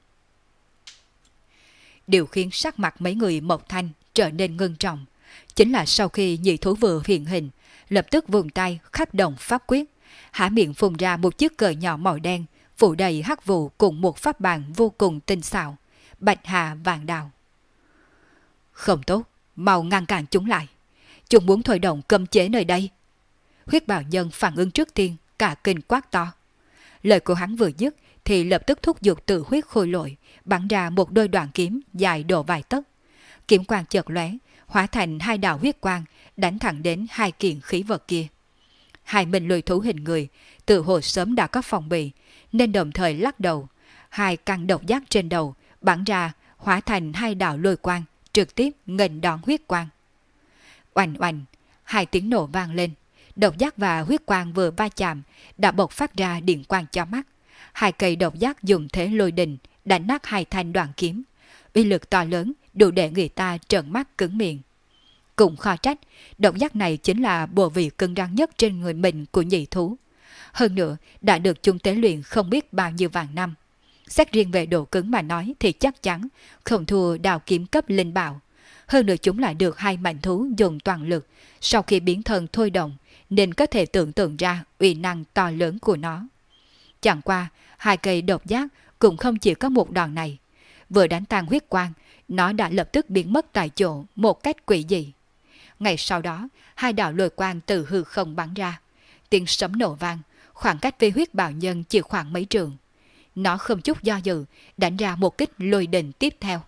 Điều khiến sắc mặt mấy người Mộc Thanh trở nên ngưng trọng chính là sau khi nhị thú vừa hiện hình, lập tức vùng tay khắc động pháp quyết, há miệng phun ra một chiếc cờ nhỏ màu đen phủ đầy hắc vụ cùng một pháp bàn vô cùng tinh xảo, bạch hà vàng đào. Không tốt, mau ngăn cản chúng lại. Chúng muốn thôi động cấm chế nơi đây. Huyết Bào Nhân phản ứng trước tiên, cả kinh quát to. Lời của hắn vừa dứt thì lập tức thúc giục tự huyết khôi lội, bắn ra một đôi đoạn kiếm dài độ vài tấc. Kiếm quang chợt lóe, hóa thành hai đạo huyết quang, đánh thẳng đến hai kiện khí vật kia. Hai minh lôi thú hình người, tự hồ sớm đã có phòng bị, nên đồng thời lắc đầu. Hai căn độc giác trên đầu bắn ra, hóa thành hai đạo lôi quang, trực tiếp nghênh đón huyết quang. Oanh oanh, hai tiếng nổ vang lên. Độc giác và huyết quang vừa va chạm, đã bộc phát ra điện quang cho mắt. Hai cây độc giác dùng thế lôi đình, đánh nát hai thanh đoạn kiếm. Uy lực to lớn, đủ để người ta trợn mắt cứng miệng. Cũng khó trách, độc giác này chính là bộ vị cứng rắn nhất trên người mình của nhị thú. Hơn nữa, đã được chúng tế luyện không biết bao nhiêu vạn năm. Xét riêng về độ cứng mà nói thì chắc chắn không thua đào kiếm cấp linh bảo. Hơn nữa chúng lại được hai mạnh thú dùng toàn lực, sau khi biến thân thôi động, nên có thể tưởng tượng ra uy năng to lớn của nó. Chẳng qua, hai cây độc giác cũng không chỉ có một đòn này. Vừa đánh tan huyết quang, nó đã lập tức biến mất tại chỗ một cách quỷ dị. Ngay sau đó, hai đạo lôi quang từ hư không bắn ra. Tiếng sấm nổ vang, khoảng cách với Huyết Bào Nhân chỉ khoảng mấy trường. Nó không chút do dự, đánh ra một kích lôi đình tiếp theo.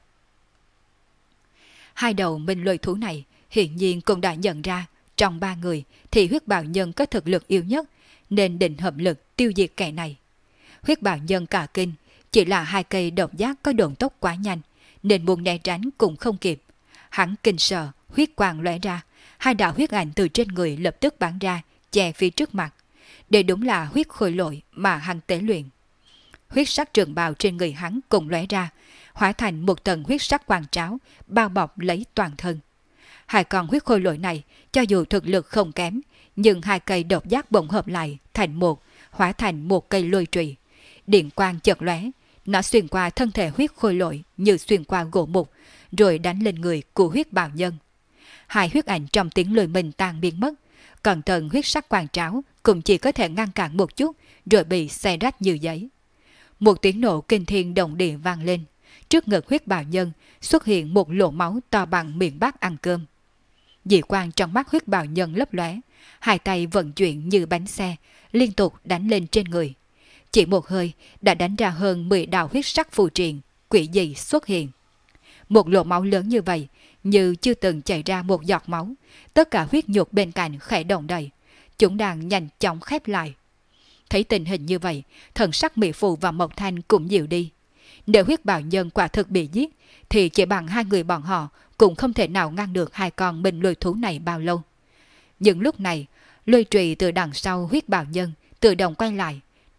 Hai đầu minh lôi thú này hiển nhiên cũng đã nhận ra trong ba người thì Huyết Bào Nhân có thực lực yếu nhất, nên định hợp lực tiêu diệt kẻ này. Huyết Bào Nhân cả kinh, chỉ là hai cây độc giác có độn tốc quá nhanh, nên muốn né tránh cũng không kịp. Hắn kinh sợ, huyết quang lóe ra, hai đạo huyết ảnh từ trên người lập tức bắn ra, che phía trước mặt. Đây đúng là huyết khôi lội mà hắn tế luyện. Huyết sắc trường bào trên người hắn cùng lóe ra, hóa thành một tầng huyết sắc quang tráo, bao bọc lấy toàn thân. Hai con huyết khôi lội này, cho dù thực lực không kém, nhưng hai cây độc giác bỗng hợp lại thành một, hóa thành một cây lôi trùy. Điện quang chợt lóe, nó xuyên qua thân thể huyết khôi lội như xuyên qua gỗ mục, rồi đánh lên người của Huyết Bào Nhân. Hai huyết ảnh trong tiếng lôi mình tan biến mất, còn tầng huyết sắc quang tráo cũng chỉ có thể ngăn cản một chút, rồi bị xé rách như giấy. Một tiếng nổ kinh thiên động địa vang lên, trước ngực Huyết Bào Nhân xuất hiện một lỗ máu to bằng miệng bát ăn cơm. Dị quang trong mắt Huyết Bào Nhân lấp lóe, hai tay vận chuyển như bánh xe, liên tục đánh lên trên người. Chỉ một hơi đã đánh ra hơn 10 đạo huyết sắc phù triện, quỷ dị xuất hiện. Một lỗ máu lớn như vậy, như chưa từng chảy ra một giọt máu, tất cả huyết nhục bên cạnh khẽ động đậy, chúng đang nhanh chóng khép lại. Thấy tình hình như vậy, thần sắc Mỹ Phụ và Mộc Thanh cũng dịu đi. Nếu Huyết Bào Nhân quả thực bị giết, thì chỉ bằng hai người bọn họ cũng không thể nào ngăn được hai con minh lôi thú này bao lâu. Nhưng lúc này, lôi trùy từ đằng sau Huyết Bào Nhân tự động quay lại,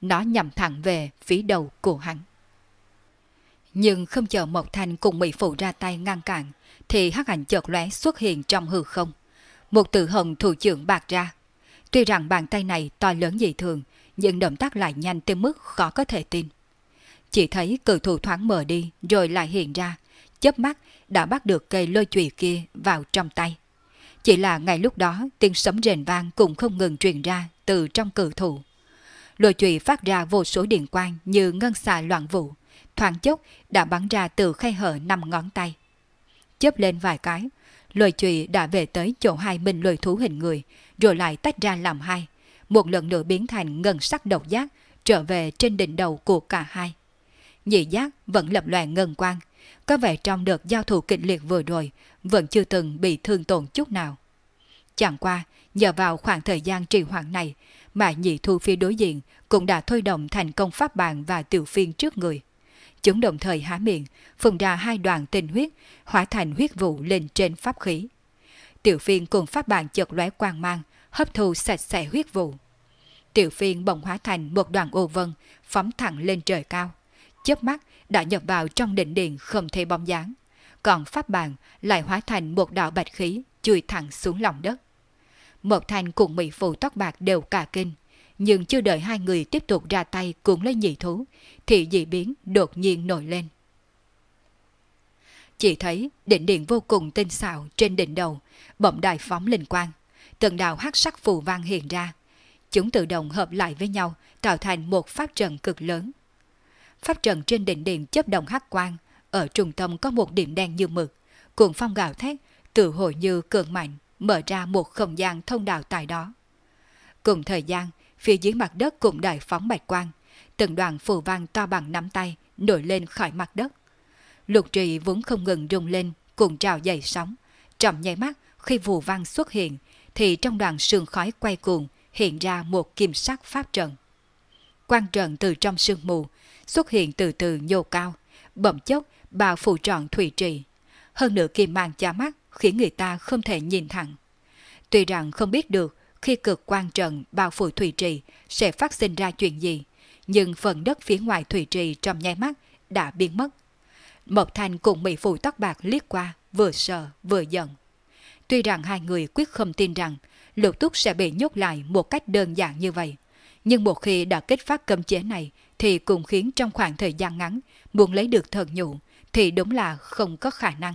nó nhằm thẳng về phía đầu của hắn. Nhưng không chờ Mộc Thanh cùng Mỹ Phụ ra tay ngăn cản, thì hắc ảnh chợt lóe xuất hiện trong hư không. Một tử hồng thủ trưởng bạc ra. Tuy rằng bàn tay này to lớn dị thường, nhưng động tác lại nhanh tới mức khó có thể tin. Chỉ thấy cự thủ thoáng mở đi rồi lại hiện ra, chớp mắt đã bắt được cây lôi chùy kia vào trong tay. Chỉ là ngay lúc đó tiếng sấm rền vang cũng không ngừng truyền ra từ trong cự thủ. Lôi chùy phát ra vô số điện quang như ngân xà loạn vũ, thoáng chốc đã bắn ra từ khe hở 5 ngón tay. Chớp lên vài cái, lôi chùy đã về tới chỗ hai minh lôi thú hình người, rồi lại tách ra làm hai, một lần nữa biến thành ngân sắc độc giác trở về trên đỉnh đầu của cả hai. Nhị giác vẫn lập lòe ngân quang, có vẻ trong đợt giao thủ kịch liệt vừa rồi vẫn chưa từng bị thương tổn chút nào. Chẳng qua, nhờ vào khoảng thời gian trì hoãn này mà nhị thu phía đối diện cũng đã thôi động thành công pháp bàn và tiểu phiên trước người. Chúng đồng thời há miệng, phun ra hai đoàn tinh huyết, hóa thành huyết vụ lên trên pháp khí. Tiểu phiên cùng pháp bàn chợt lóe quang mang, hấp thu sạch sẽ huyết vụ. Tiểu phiên bỗng hóa thành một đoàn ô vân, phóng thẳng lên trời cao. Chớp mắt đã nhập vào trong đỉnh điện không thấy bóng dáng. Còn pháp bàn lại hóa thành một đạo bạch khí, chui thẳng xuống lòng đất. Mộc Thanh cùng Mỹ Phụ tóc bạc đều cả kinh, nhưng chưa đợi hai người tiếp tục ra tay cuốn lấy nhị thú, thì dị biến đột nhiên nổi lên. Chỉ thấy đỉnh điện vô cùng tinh xảo trên đỉnh đầu, bỗng đại phóng linh quang, từng đạo hắc sắc phù văn hiện ra. Chúng tự động hợp lại với nhau, tạo thành một pháp trận cực lớn. Pháp trận trên đỉnh điện chớp động hắc quang, ở trung tâm có một điểm đen như mực, cuồng phong gào thét, tự hồi như cường mạnh, mở ra một không gian thông đạo tại đó. Cùng thời gian, phía dưới mặt đất cũng đại phóng bạch quang, từng đoàn phù văn to bằng nắm tay nổi lên khỏi mặt đất. Lục trì vốn không ngừng rung lên, cùng trào dậy sóng. Trong nháy mắt khi phù văn xuất hiện, thì trong đoàn sương khói quay cuồng hiện ra một kim sắc pháp trận. Quang trận từ trong sương mù xuất hiện từ từ nhô cao, bỗng chốc bao phủ trọn thủy trì. Hơn nữa kim mang chói mắt khiến người ta không thể nhìn thẳng. Tuy rằng không biết được khi cực quang trận bao phủ thủy trì sẽ phát sinh ra chuyện gì, nhưng phần đất phía ngoài thủy trì trong nháy mắt đã biến mất. Mộc Thanh cùng Mỹ Phụ tóc bạc liếc qua, vừa sợ vừa giận. Tuy rằng hai người quyết không tin rằng Lục Túc sẽ bị nhốt lại một cách đơn giản như vậy, nhưng một khi đã kích phát cấm chế này thì cũng khiến trong khoảng thời gian ngắn muốn lấy được thần nhũ thì đúng là không có khả năng.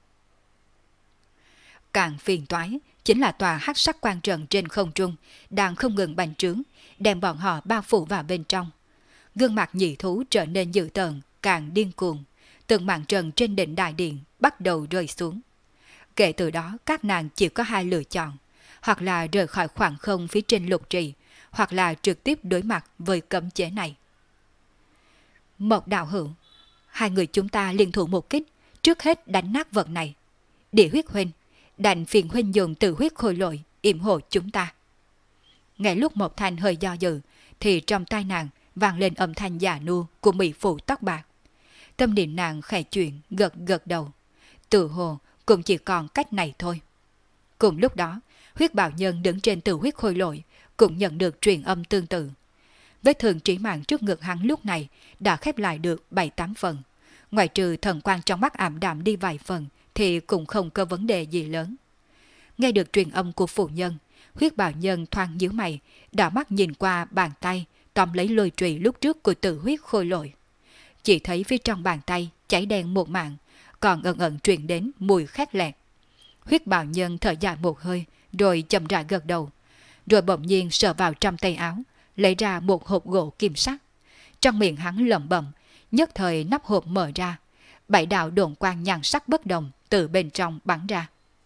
Càng phiền toái chính là tòa hắc sắc quan trận trên không trung đang không ngừng bành trướng, đem bọn họ bao phủ vào bên trong. Gương mặt nhị thú trở nên dữ tợn, càng điên cuồng. Từng màn trần trên đỉnh đại điện bắt đầu rơi xuống. Kể từ đó các nàng chỉ có hai lựa chọn, hoặc là rời khỏi khoảng không phía trên lục trì, hoặc là trực tiếp đối mặt với cấm chế này. Mộc đạo hữu, hai người chúng ta liên thủ một kích, trước hết đánh nát vật này. Địa huyết huynh, đành phiền huynh dùng từ huyết khôi lội yểm hộ chúng ta. Ngay lúc Mộc Thanh hơi do dự, thì trong tai nàng vang lên âm thanh già nua của Mỹ Phụ tóc bạc. Tâm niệm nàng khẽ chuyển, gật gật đầu. Tự hồ cũng chỉ còn cách này thôi. Cùng lúc đó, huyết bào nhân đứng trên tử huyết khôi lội cũng nhận được truyền âm tương tự. Vết thương trí mạng trước ngực hắn lúc này đã khép lại được 7-8 phần. Ngoài trừ thần quang trong mắt ảm đạm đi vài phần thì cũng không có vấn đề gì lớn. Nghe được truyền âm của phụ nhân, huyết bào nhân thoáng nhíu mày, đảo mắt nhìn qua bàn tay tóm lấy lôi trùy lúc trước của tử huyết khôi lội. Chỉ thấy phía trong bàn tay cháy đen một mảng, còn ẩn ẩn truyền đến mùi khét lẹt. Huyết bào nhân thở dài một hơi, rồi chậm rãi gật đầu, rồi bỗng nhiên sờ vào trong tay áo, lấy ra một hộp gỗ kim sắc. Trong miệng hắn lẩm bẩm, nhất thời nắp hộp mở ra, 7 đạo độn quang nhan sắc bất đồng từ bên trong bắn ra.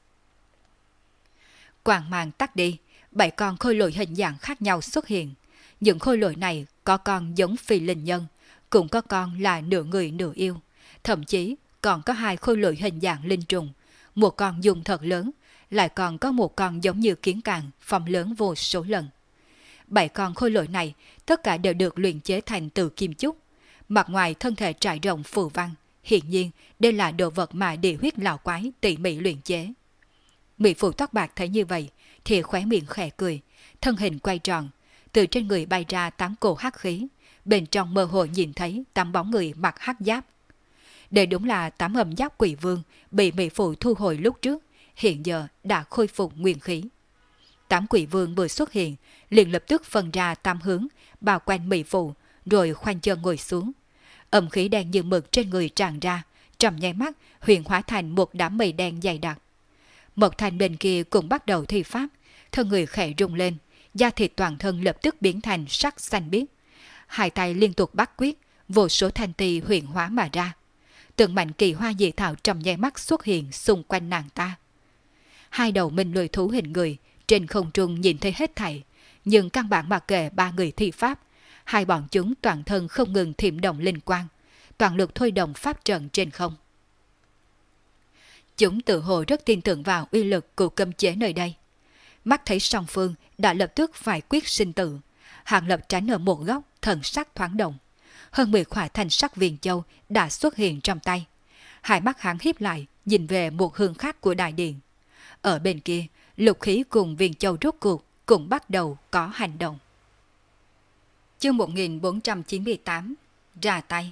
Quang mang tắt đi, 7 con khôi lỗi hình dạng khác nhau xuất hiện. Những khôi lỗi này có con giống phi linh nhân, cũng có con là nửa người nửa yêu, thậm chí còn có 2 khôi lỗi hình dạng linh trùng, một con dùng thật lớn, lại còn có một con giống như kiến càng, phong lớn vô số lần. 7 con khôi lỗi này tất cả đều được luyện chế thành từ kim chúc, mặt ngoài thân thể trải rộng phù văn, hiển nhiên đây là đồ vật mà địa huyết lão quái tỉ mỉ luyện chế. Mỹ Phụ tóc bạc thấy như vậy thì khóe miệng khẽ cười, thân hình quay tròn, từ trên người bay ra 8 cổ hắc khí, bên trong mơ hồ nhìn thấy 8 bóng người mặc hắc giáp. Đây đúng là 8 âm giáp quỷ vương bị Mỹ Phụ thu hồi lúc trước, hiện giờ đã khôi phục nguyên khí. 8 quỷ vương vừa xuất hiện, liền lập tức phân ra 8 hướng, bao quanh Mỹ Phụ, rồi khoanh chân ngồi xuống. Âm khí đen như mực trên người tràn ra, trong nháy mắt huyền hóa thành một đám mây đen dày đặc. Mộc Thanh bên kia cũng bắt đầu thi pháp, thân người khẽ rung lên, da thịt toàn thân lập tức biến thành sắc xanh biếc. Hai tay liên tục bắt quyết, vô số thanh ti huyền hóa mà ra. Từng mảnh kỳ hoa dị thảo trong nháy mắt xuất hiện xung quanh nàng ta. Hai đầu minh lôi thú hình người trên không trung nhìn thấy hết thảy, nhưng căn bản mặc kệ ba người thi pháp, hai bọn chúng toàn thân không ngừng thiểm động linh quang, toàn lực thôi động pháp trận trên không. Chúng tự hồ rất tin tưởng vào uy lực của cấm chế nơi đây. Mắt thấy song phương đã lập tức phải quyết sinh tử, Hàng Lập tránh ở một góc, thần sắc thoáng động. Hơn 10 khỏa thanh sắc viên châu đã xuất hiện trong tay. Hai mắt hắn híp lại, nhìn về một hướng khác của đại điện. Ở bên kia, lục khí cùng viên châu rốt cuộc cũng bắt đầu có hành động. Chương 1498 ra tay.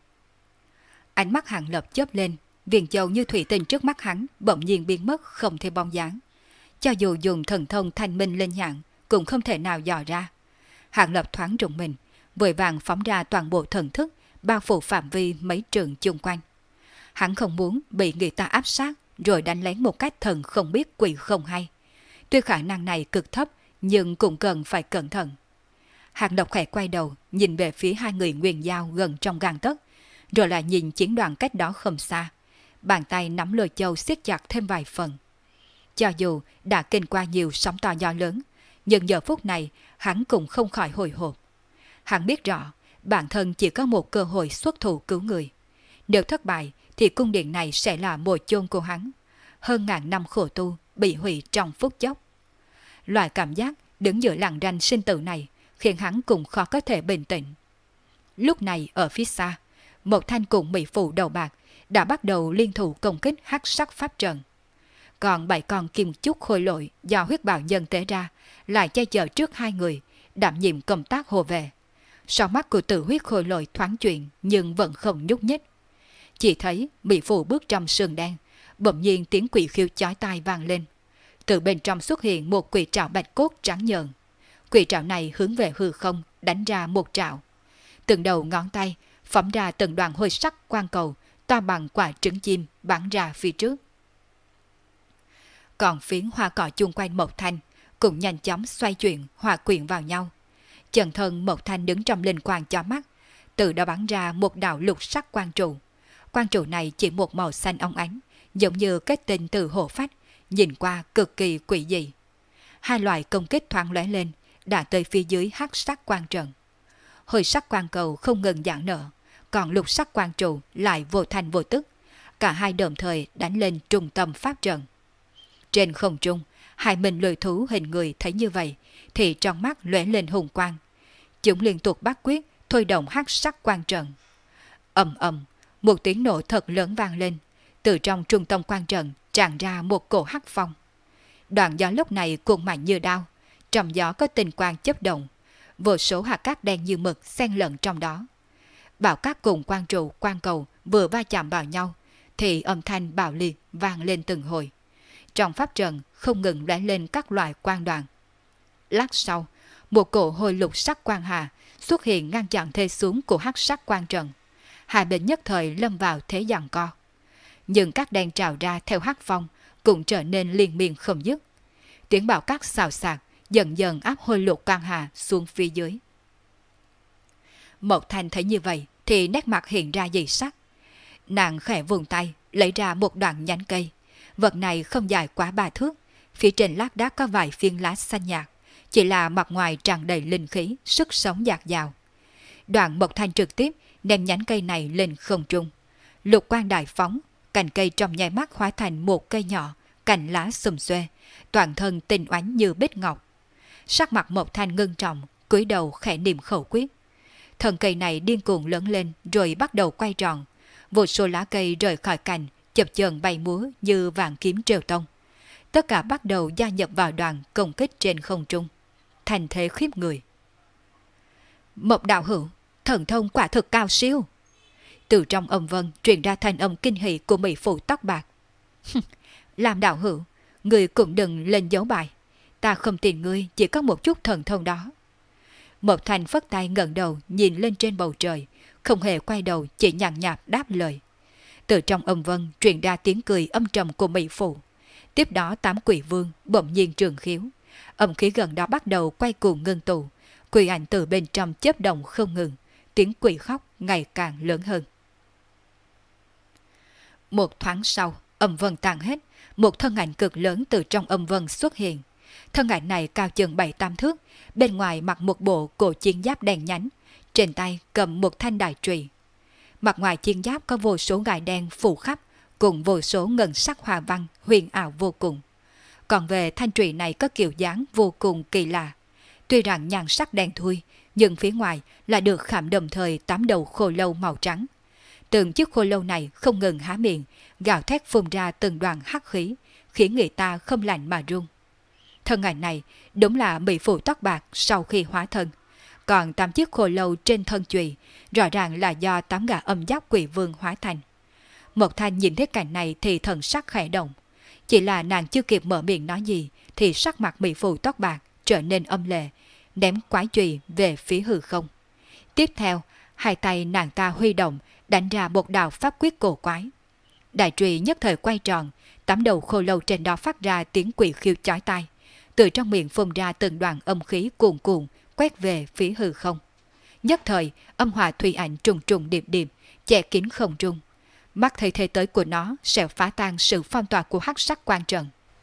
Ánh mắt Hàng Lập chớp lên, viên châu như thủy tinh trước mắt hắn bỗng nhiên biến mất không thấy bóng dáng. Cho dù dùng thần thông thanh minh lên nhãn cũng không thể nào dò ra. Hàng Lập thoáng rùng mình, vội vàng phóng ra toàn bộ thần thức, bao phủ phạm vi mấy trường chung quanh. Hắn không muốn bị người ta áp sát rồi đánh lén một cách thần không biết quỷ không hay. Tuy khả năng này cực thấp nhưng cũng cần phải cẩn thận. Hàng Lập khẽ quay đầu nhìn về phía hai người Nguyên Giao gần trong gang tấc, rồi lại nhìn chiến đoàn cách đó không xa. Bàn tay nắm lôi châu siết chặt thêm vài phần. Cho dù đã kinh qua nhiều sóng to gió lớn, nhưng giờ phút này hắn cũng không khỏi hồi hộp. Hắn biết rõ bản thân chỉ có một cơ hội xuất thủ cứu người. Nếu thất bại thì cung điện này sẽ là mồi chôn của hắn. Hơn ngàn năm khổ tu bị hủy trong phút chốc. Loại cảm giác đứng giữa lằn ranh sinh tử này khiến hắn cũng khó có thể bình tĩnh. Lúc này ở phía xa, một thanh cùng Mỹ Phụ đầu bạc đã bắt đầu liên thủ công kích hắc sắc pháp trận. Còn 7 con kim chúc khôi lội do huyết bào nhân tế ra lại che chở trước hai người, đảm nhiệm công tác hộ vệ. Sau mắt của Tử huyết khôi lội thoáng chuyển nhưng vẫn không nhúc nhích. Chỉ thấy Mỹ Phụ bước trong sườn đen, bỗng nhiên tiếng quỷ khiêu chói tai vang lên. Từ bên trong xuất hiện một quỷ trảo bạch cốt trắng nhợn. Quỷ trảo này hướng về hư không đánh ra một trảo. Từng đầu ngón tay phóng ra từng đoàn hôi sắc quang cầu to bằng quả trứng chim bắn ra phía trước. Còn phiến hoa cỏ chung quanh Mộc Thanh cũng nhanh chóng xoay chuyển hòa quyện vào nhau. Chân thân Mộc Thanh đứng trong linh quang chói mắt, từ đó bắn ra một đạo lục sắc quang trụ. Quang trụ này chỉ một màu xanh óng ánh, giống như kết tinh từ hổ phách, nhìn qua cực kỳ quỷ dị. Hai loại công kích thoáng lóe lên, đã tới phía dưới hắc sắc quang trận. Hồi sắc quang cầu không ngừng giãn nở, còn lục sắc quang trụ lại vô thanh vô tức. Cả hai đồng thời đánh lên trung tâm pháp trận. Trên không trung, hai mình lôi thú hình người thấy như vậy, thì trong mắt lóe lên hùng quang. Chúng liên tục bắt quyết, thôi động hắc sắc quang trận. Ầm ầm, một tiếng nổ thật lớn vang lên. Từ trong trung tâm quang trận tràn ra một cổ hắc phong. Đoạn gió lúc này cuồng mạnh như đao, trong gió có tinh quang chớp động, vô số hạt cát đen như mực xen lẫn trong đó. Bão cát cùng quang trụ quang cầu vừa va chạm vào nhau, thì âm thanh bạo liệt vang lên từng hồi. Trong pháp trận không ngừng lóe lên các loại quang đoàn. Lát sau, một cổ hồi lục sắc quang hà xuất hiện ngăn chặn thế xuống của hắc sắc quang trận. Hai bên nhất thời lâm vào thế giằng co. Nhưng các đen trào ra theo hắc phong cũng trở nên liên miên không dứt. Tiếng bão cát xào xạc dần dần áp hồi lục quang hà xuống phía dưới. Mộc Thanh thấy như vậy thì nét mặt hiện ra dị sắc. Nàng khẽ vùng tay lấy ra một đoạn nhánh cây. Vật này không dài quá 3 thước, phía trên lác đác có vài phiến lá xanh nhạt, chỉ là mặt ngoài tràn đầy linh khí, sức sống dạt dào. Đoạn Mộc Thanh trực tiếp đem nhánh cây này lên không trung. Lục quang đại phóng, cành cây trong nháy mắt hóa thành một cây nhỏ, cành lá xùm xuê, toàn thân tinh oánh như bích ngọc. Sắc mặt Mộc Thanh ngưng trọng, cúi đầu khẽ niệm khẩu quyết. Thân cây này điên cuồng lớn lên rồi bắt đầu quay tròn. Vô số lá cây rời khỏi cành, chập chờn bay múa như vàng kiếm trêu tông. Tất cả bắt đầu gia nhập vào đoàn công kích trên không trung. Thành thế khiếp người. Mộc đạo hữu, thần thông quả thực cao siêu. Từ trong âm vân truyền ra thanh âm kinh hỉ của mỹ phụ tóc bạc. Làm đạo hữu, người cũng đừng lên dấu bài. Ta không tin ngươi chỉ có một chút thần thông đó. Mộc Thanh phất tay ngẩng đầu nhìn lên trên bầu trời, không hề quay đầu, chỉ nhàn nhạt đáp lời. Từ trong âm vân truyền ra tiếng cười âm trầm của mỹ phụ. Tiếp đó 8 quỷ vương bỗng nhiên trường khiếu. Âm khí gần đó bắt đầu quay cuồng ngưng tụ. Quỷ ảnh từ bên trong chớp động không ngừng. Tiếng quỷ khóc ngày càng lớn hơn. Một thoáng sau, âm vân tan hết. Một thân ảnh cực lớn từ trong âm vân xuất hiện. Thân ảnh này cao chừng 7-8 thước. Bên ngoài mặc một bộ cổ chiến giáp đen nhánh. Trên tay cầm một thanh đại trùy. Mặt ngoài chiến giáp có vô số gài đen phủ khắp, cùng vô số ngân sắc hoa văn huyền ảo vô cùng. Còn về thanh trùy này có kiểu dáng vô cùng kỳ lạ. Tuy rằng nhan sắc đen thui, nhưng phía ngoài là được khảm đồng thời 8 đầu khô lâu màu trắng. Từng chiếc khô lâu này không ngừng há miệng, gào thét phun ra từng đoàn hắc khí, khiến người ta không lạnh mà run. Thân ảnh này đúng là mỹ phụ tóc bạc sau khi hóa thân. Còn 8 chiếc khô lâu trên thân chùy rõ ràng là do 8 gã âm giáp quỷ vương hóa thành. Mộc Thanh nhìn thấy cảnh này thì thần sắc khẽ động. Chỉ là nàng chưa kịp mở miệng nói gì thì sắc mặt mỹ phụ tóc bạc trở nên âm lệ, ném quái chùy về phía hư không. Tiếp theo, hai tay nàng ta huy động, đánh ra một đạo pháp quyết cổ quái. Đại chùy nhất thời quay tròn, 8 đầu khô lâu trên đó phát ra tiếng quỷ khiêu chói tai. Từ trong miệng phun ra từng đoàn âm khí cuồn cuộn quét về phía hư không. Nhất thời, âm hỏa thủy ảnh trùng trùng điệp điệp, che kín không trung. Mắt thấy thế tới của nó sẽ phá tan sự phong tỏa của hắc sắc quan trận.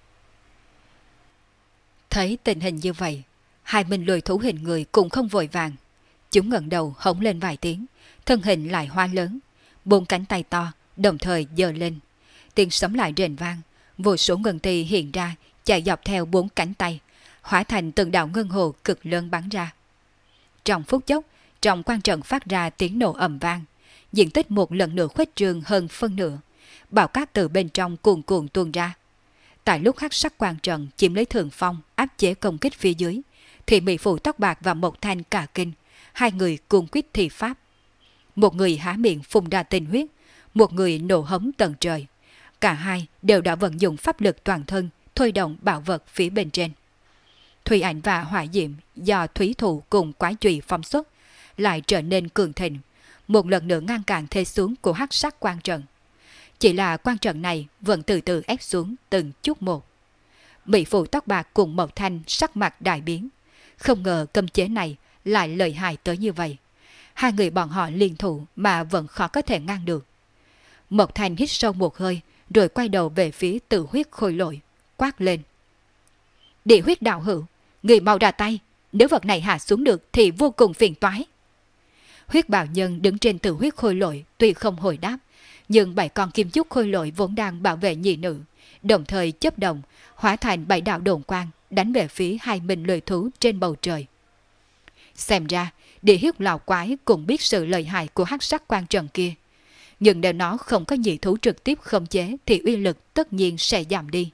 Thấy tình hình như vậy, hai minh lùi thú hình người cũng không vội vàng. Chúng ngẩng đầu hống lên vài tiếng, thân hình lại hoa lớn, 4 cánh tay to đồng thời giơ lên. Tiếng sấm lại rền vang, vô số ngân ti hiện ra, chạy dọc theo 4 cánh tay, hóa thành từng đạo ngân hồ cực lớn bắn ra. Trong phút chốc, trong quan trận phát ra tiếng nổ ầm vang, diện tích một lần nữa khuếch trương hơn phân nửa, bão cát từ bên trong cuồn cuộn tuôn ra. Tại lúc hắc sắc quan trận chiếm lấy thượng phong áp chế công kích phía dưới, thì mỹ phụ tóc bạc và Mộc Thanh cả kinh, hai người cuồng quyết thi pháp. Một người há miệng phun ra tinh huyết, một người nổ hống tận trời. Cả hai đều đã vận dụng pháp lực toàn thân thôi động bảo vật phía bên trên. Thủy ảnh và hỏa diệm do thủy thủ cùng quái chùy phóng xuất lại trở nên cường thịnh, một lần nữa ngăn cản thế xuống của hắc sắc quan trận. Chỉ là quan trận này vẫn từ từ ép xuống từng chút một. Mỹ phụ tóc bạc cùng Mộc Thanh sắc mặt đại biến, không ngờ cấm chế này lại lợi hại tới như vậy. Hai người bọn họ liên thủ mà vẫn khó có thể ngăn được. Mộc Thanh hít sâu một hơi, rồi quay đầu về phía Tử Huyết Khôi Lỗi, quát lên: Địa huyết đạo hữu, người mau ra tay, nếu vật này hạ xuống được thì vô cùng phiền toái. Huyết bào nhân đứng trên Tử Huyết Khôi Lỗi tuy không hồi đáp, nhưng 7 con kim chúc khôi lỗi vốn đang bảo vệ nhị nữ, đồng thời chớp động, hóa thành 7 đạo đồn quang đánh về phía hai minh lười thú trên bầu trời. Xem ra, địa huyết lão quái cũng biết sự lợi hại của hắc sắc quan trận kia. Nhưng nếu nó không có nhị thú trực tiếp khống chế thì uy lực tất nhiên sẽ giảm đi.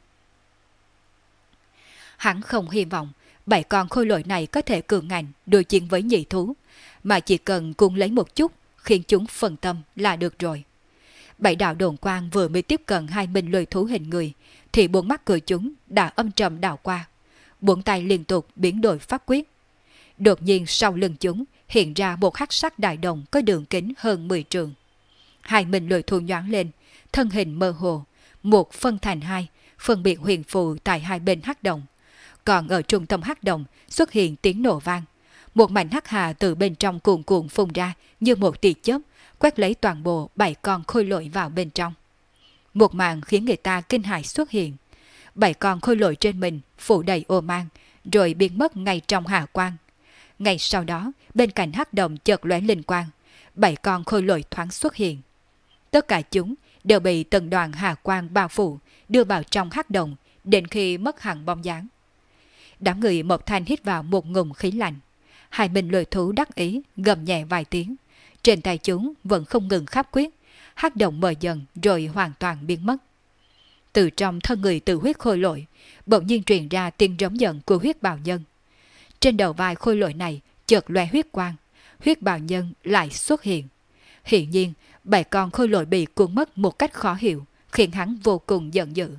Hắn không hy vọng 7 con khôi lỗi này có thể cường ngạnh đối chiến với nhị thú, mà chỉ cần cuốn lấy một chút khiến chúng phân tâm là được rồi. 7 đạo đồn quang vừa mới tiếp cận hai minh lười thú hình người thì 4 mắt của chúng đã âm trầm đảo qua, 4 tay liên tục biến đổi pháp quyết. Đột nhiên sau lưng chúng hiện ra một hắc sắc đại đồng có đường kính hơn 10 trượng. Hai minh lười thú nhoáng lên, thân hình mơ hồ, một phân thành hai, phân biệt huyền phù tại hai bên hắc đồng. Còn ở trung tâm hắc đồng xuất hiện tiếng nổ vang, một mảnh hắc hà từ bên trong cuồn cuộn phun ra như một tia chớp, quét lấy toàn bộ 7 con khôi lỗi vào bên trong. Một màn khiến người ta kinh hãi xuất hiện. 7 con khôi lỗi trên mình phủ đầy ô mang, rồi biến mất ngay trong hà quang. Ngay sau đó, bên cạnh hắc đồng chợt lóe linh quang, 7 con khôi lỗi thoáng xuất hiện. Tất cả chúng đều bị từng đoàn hà quang bao phủ, đưa vào trong hắc đồng, đến khi mất hẳn bóng dáng. Đám người Mộc Thanh hít vào một ngụm khí lạnh. Hai minh lười thú đắc ý gầm nhẹ vài tiếng. Trên tay chúng vẫn không ngừng khắp quyết, hắc động mờ dần rồi hoàn toàn biến mất. Từ trong thân người Tử Huyết Khôi Lỗi bỗng nhiên truyền ra tiếng rống giận của huyết bào nhân. Trên đầu vai khôi lỗi này chợt lóe huyết quang, huyết bào nhân lại xuất hiện. Hiện nhiên, 7 con khôi lỗi bị cuốn mất một cách khó hiểu, khiến hắn vô cùng giận dữ.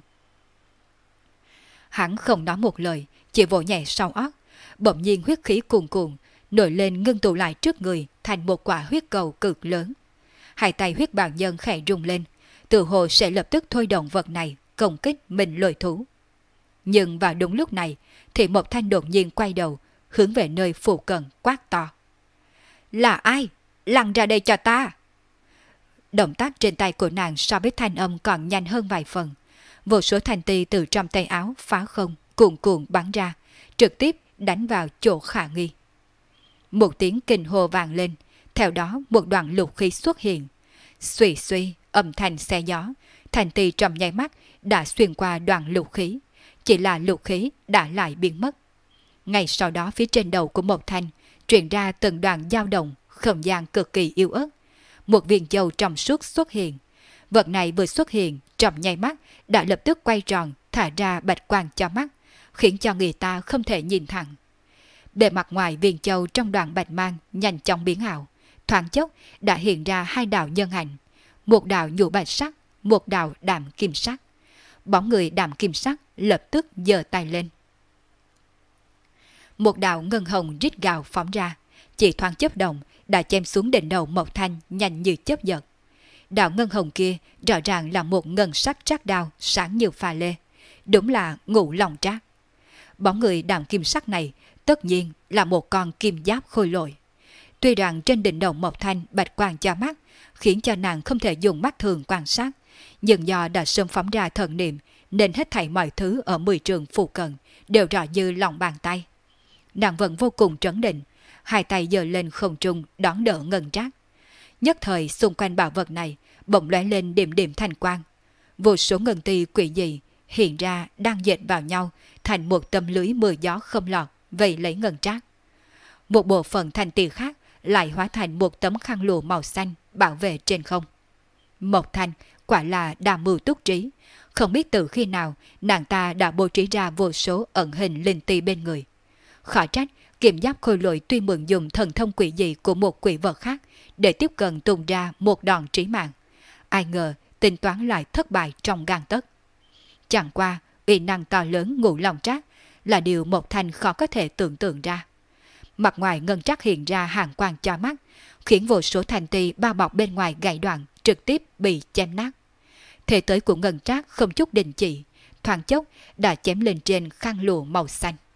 Hắn không nói một lời, chỉ vỗ nhẹ sau óc, bỗng nhiên huyết khí cuồn cuộn nổi lên ngưng tụ lại trước người thành một quả huyết cầu cực lớn. Hai tay huyết bào nhân khẽ rung lên, tự hồ sẽ lập tức thôi động vật này công kích mình lôi thú. Nhưng vào đúng lúc này thì Mộc Thanh đột nhiên quay đầu, hướng về nơi phụ cận quát to: "Là ai? Lăn ra đây cho ta!" Động tác trên tay của nàng so với thanh âm còn nhanh hơn vài phần. Vô số thanh ti từ trong tay áo phá không cuồn cuộn bắn ra, trực tiếp đánh vào chỗ khả nghi. Một tiếng kinh hô vang lên, theo đó một đoạn lục khí xuất hiện. Xuy xuy, âm thanh xe gió, thanh ti trong nháy mắt đã xuyên qua đoạn lục khí, chỉ là lục khí đã lại biến mất. Ngay sau đó phía trên đầu của Mộc Thanh truyền ra từng đoạn dao động, không gian cực kỳ yếu ớt. Một viên châu trong suốt xuất hiện. Vật này vừa xuất hiện trong nháy mắt đã lập tức quay tròn, thả ra bạch quang cho mắt, khiến cho người ta không thể nhìn thẳng. Bề mặt ngoài viên châu trong đoạn bạch mang nhanh chóng biến ảo, thoáng chốc đã hiện ra hai đạo nhân ảnh, một đạo nhũ bạch sắc, một đạo đạm kim sắc. Bóng người đạm kim sắc lập tức giơ tay lên. Một đạo ngân hồng rít gào phóng ra, chỉ thoáng chớp động đã chém xuống đỉnh đầu Mộc Thanh nhanh như chớp giật. Đạo ngân hồng kia rõ ràng là một ngân sắc trác đao sáng như pha lê, đúng là Ngũ Long Trác. Bóng người đạm kim sắc này tất nhiên là một con kim giáp khôi lỗi. Tuy rằng trên đỉnh đầu Mộc Thanh bạch quang cho mắt, khiến cho nàng không thể dùng mắt thường quan sát, nhưng do đã sớm phóng ra thần niệm nên hết thảy mọi thứ ở 10 trường phụ cận đều rõ như lòng bàn tay. Nàng vẫn vô cùng trấn định, hai tay giơ lên không trung đón đỡ ngân trác. Nhất thời xung quanh bảo vật này bỗng lóe lên điểm điểm thanh quang. Vô số ngân ti quỷ dị hiện ra đang dệt vào nhau thành một tấm lưới mưa gió không lọt vây lấy ngân trác. Một bộ phận thanh ti khác lại hóa thành một tấm khăn lụa màu xanh bảo vệ trên không. Mộc Thanh quả là đa mưu túc trí, không biết từ khi nào nàng ta đã bố trí ra vô số ẩn hình linh ti bên người. Khó trách kiếm giáp khôi lỗi tuy mượn dùng thần thông quỷ dị của một quỷ vật khác để tiếp cận tung ra một đòn trí mạng, ai ngờ tính toán lại thất bại trong gang tấc. Chẳng qua uy năng to lớn Ngũ Long Trác là điều Mộc Thanh khó có thể tưởng tượng ra. Mặt ngoài ngân trác hiện ra hàng quang cho mắt, khiến vô số thành ti bao bọc bên ngoài gãy đoạn trực tiếp bị chém nát. Thế tới của ngân trác không chút đình chỉ, thoáng chốc đã chém lên trên khăn lụa màu xanh.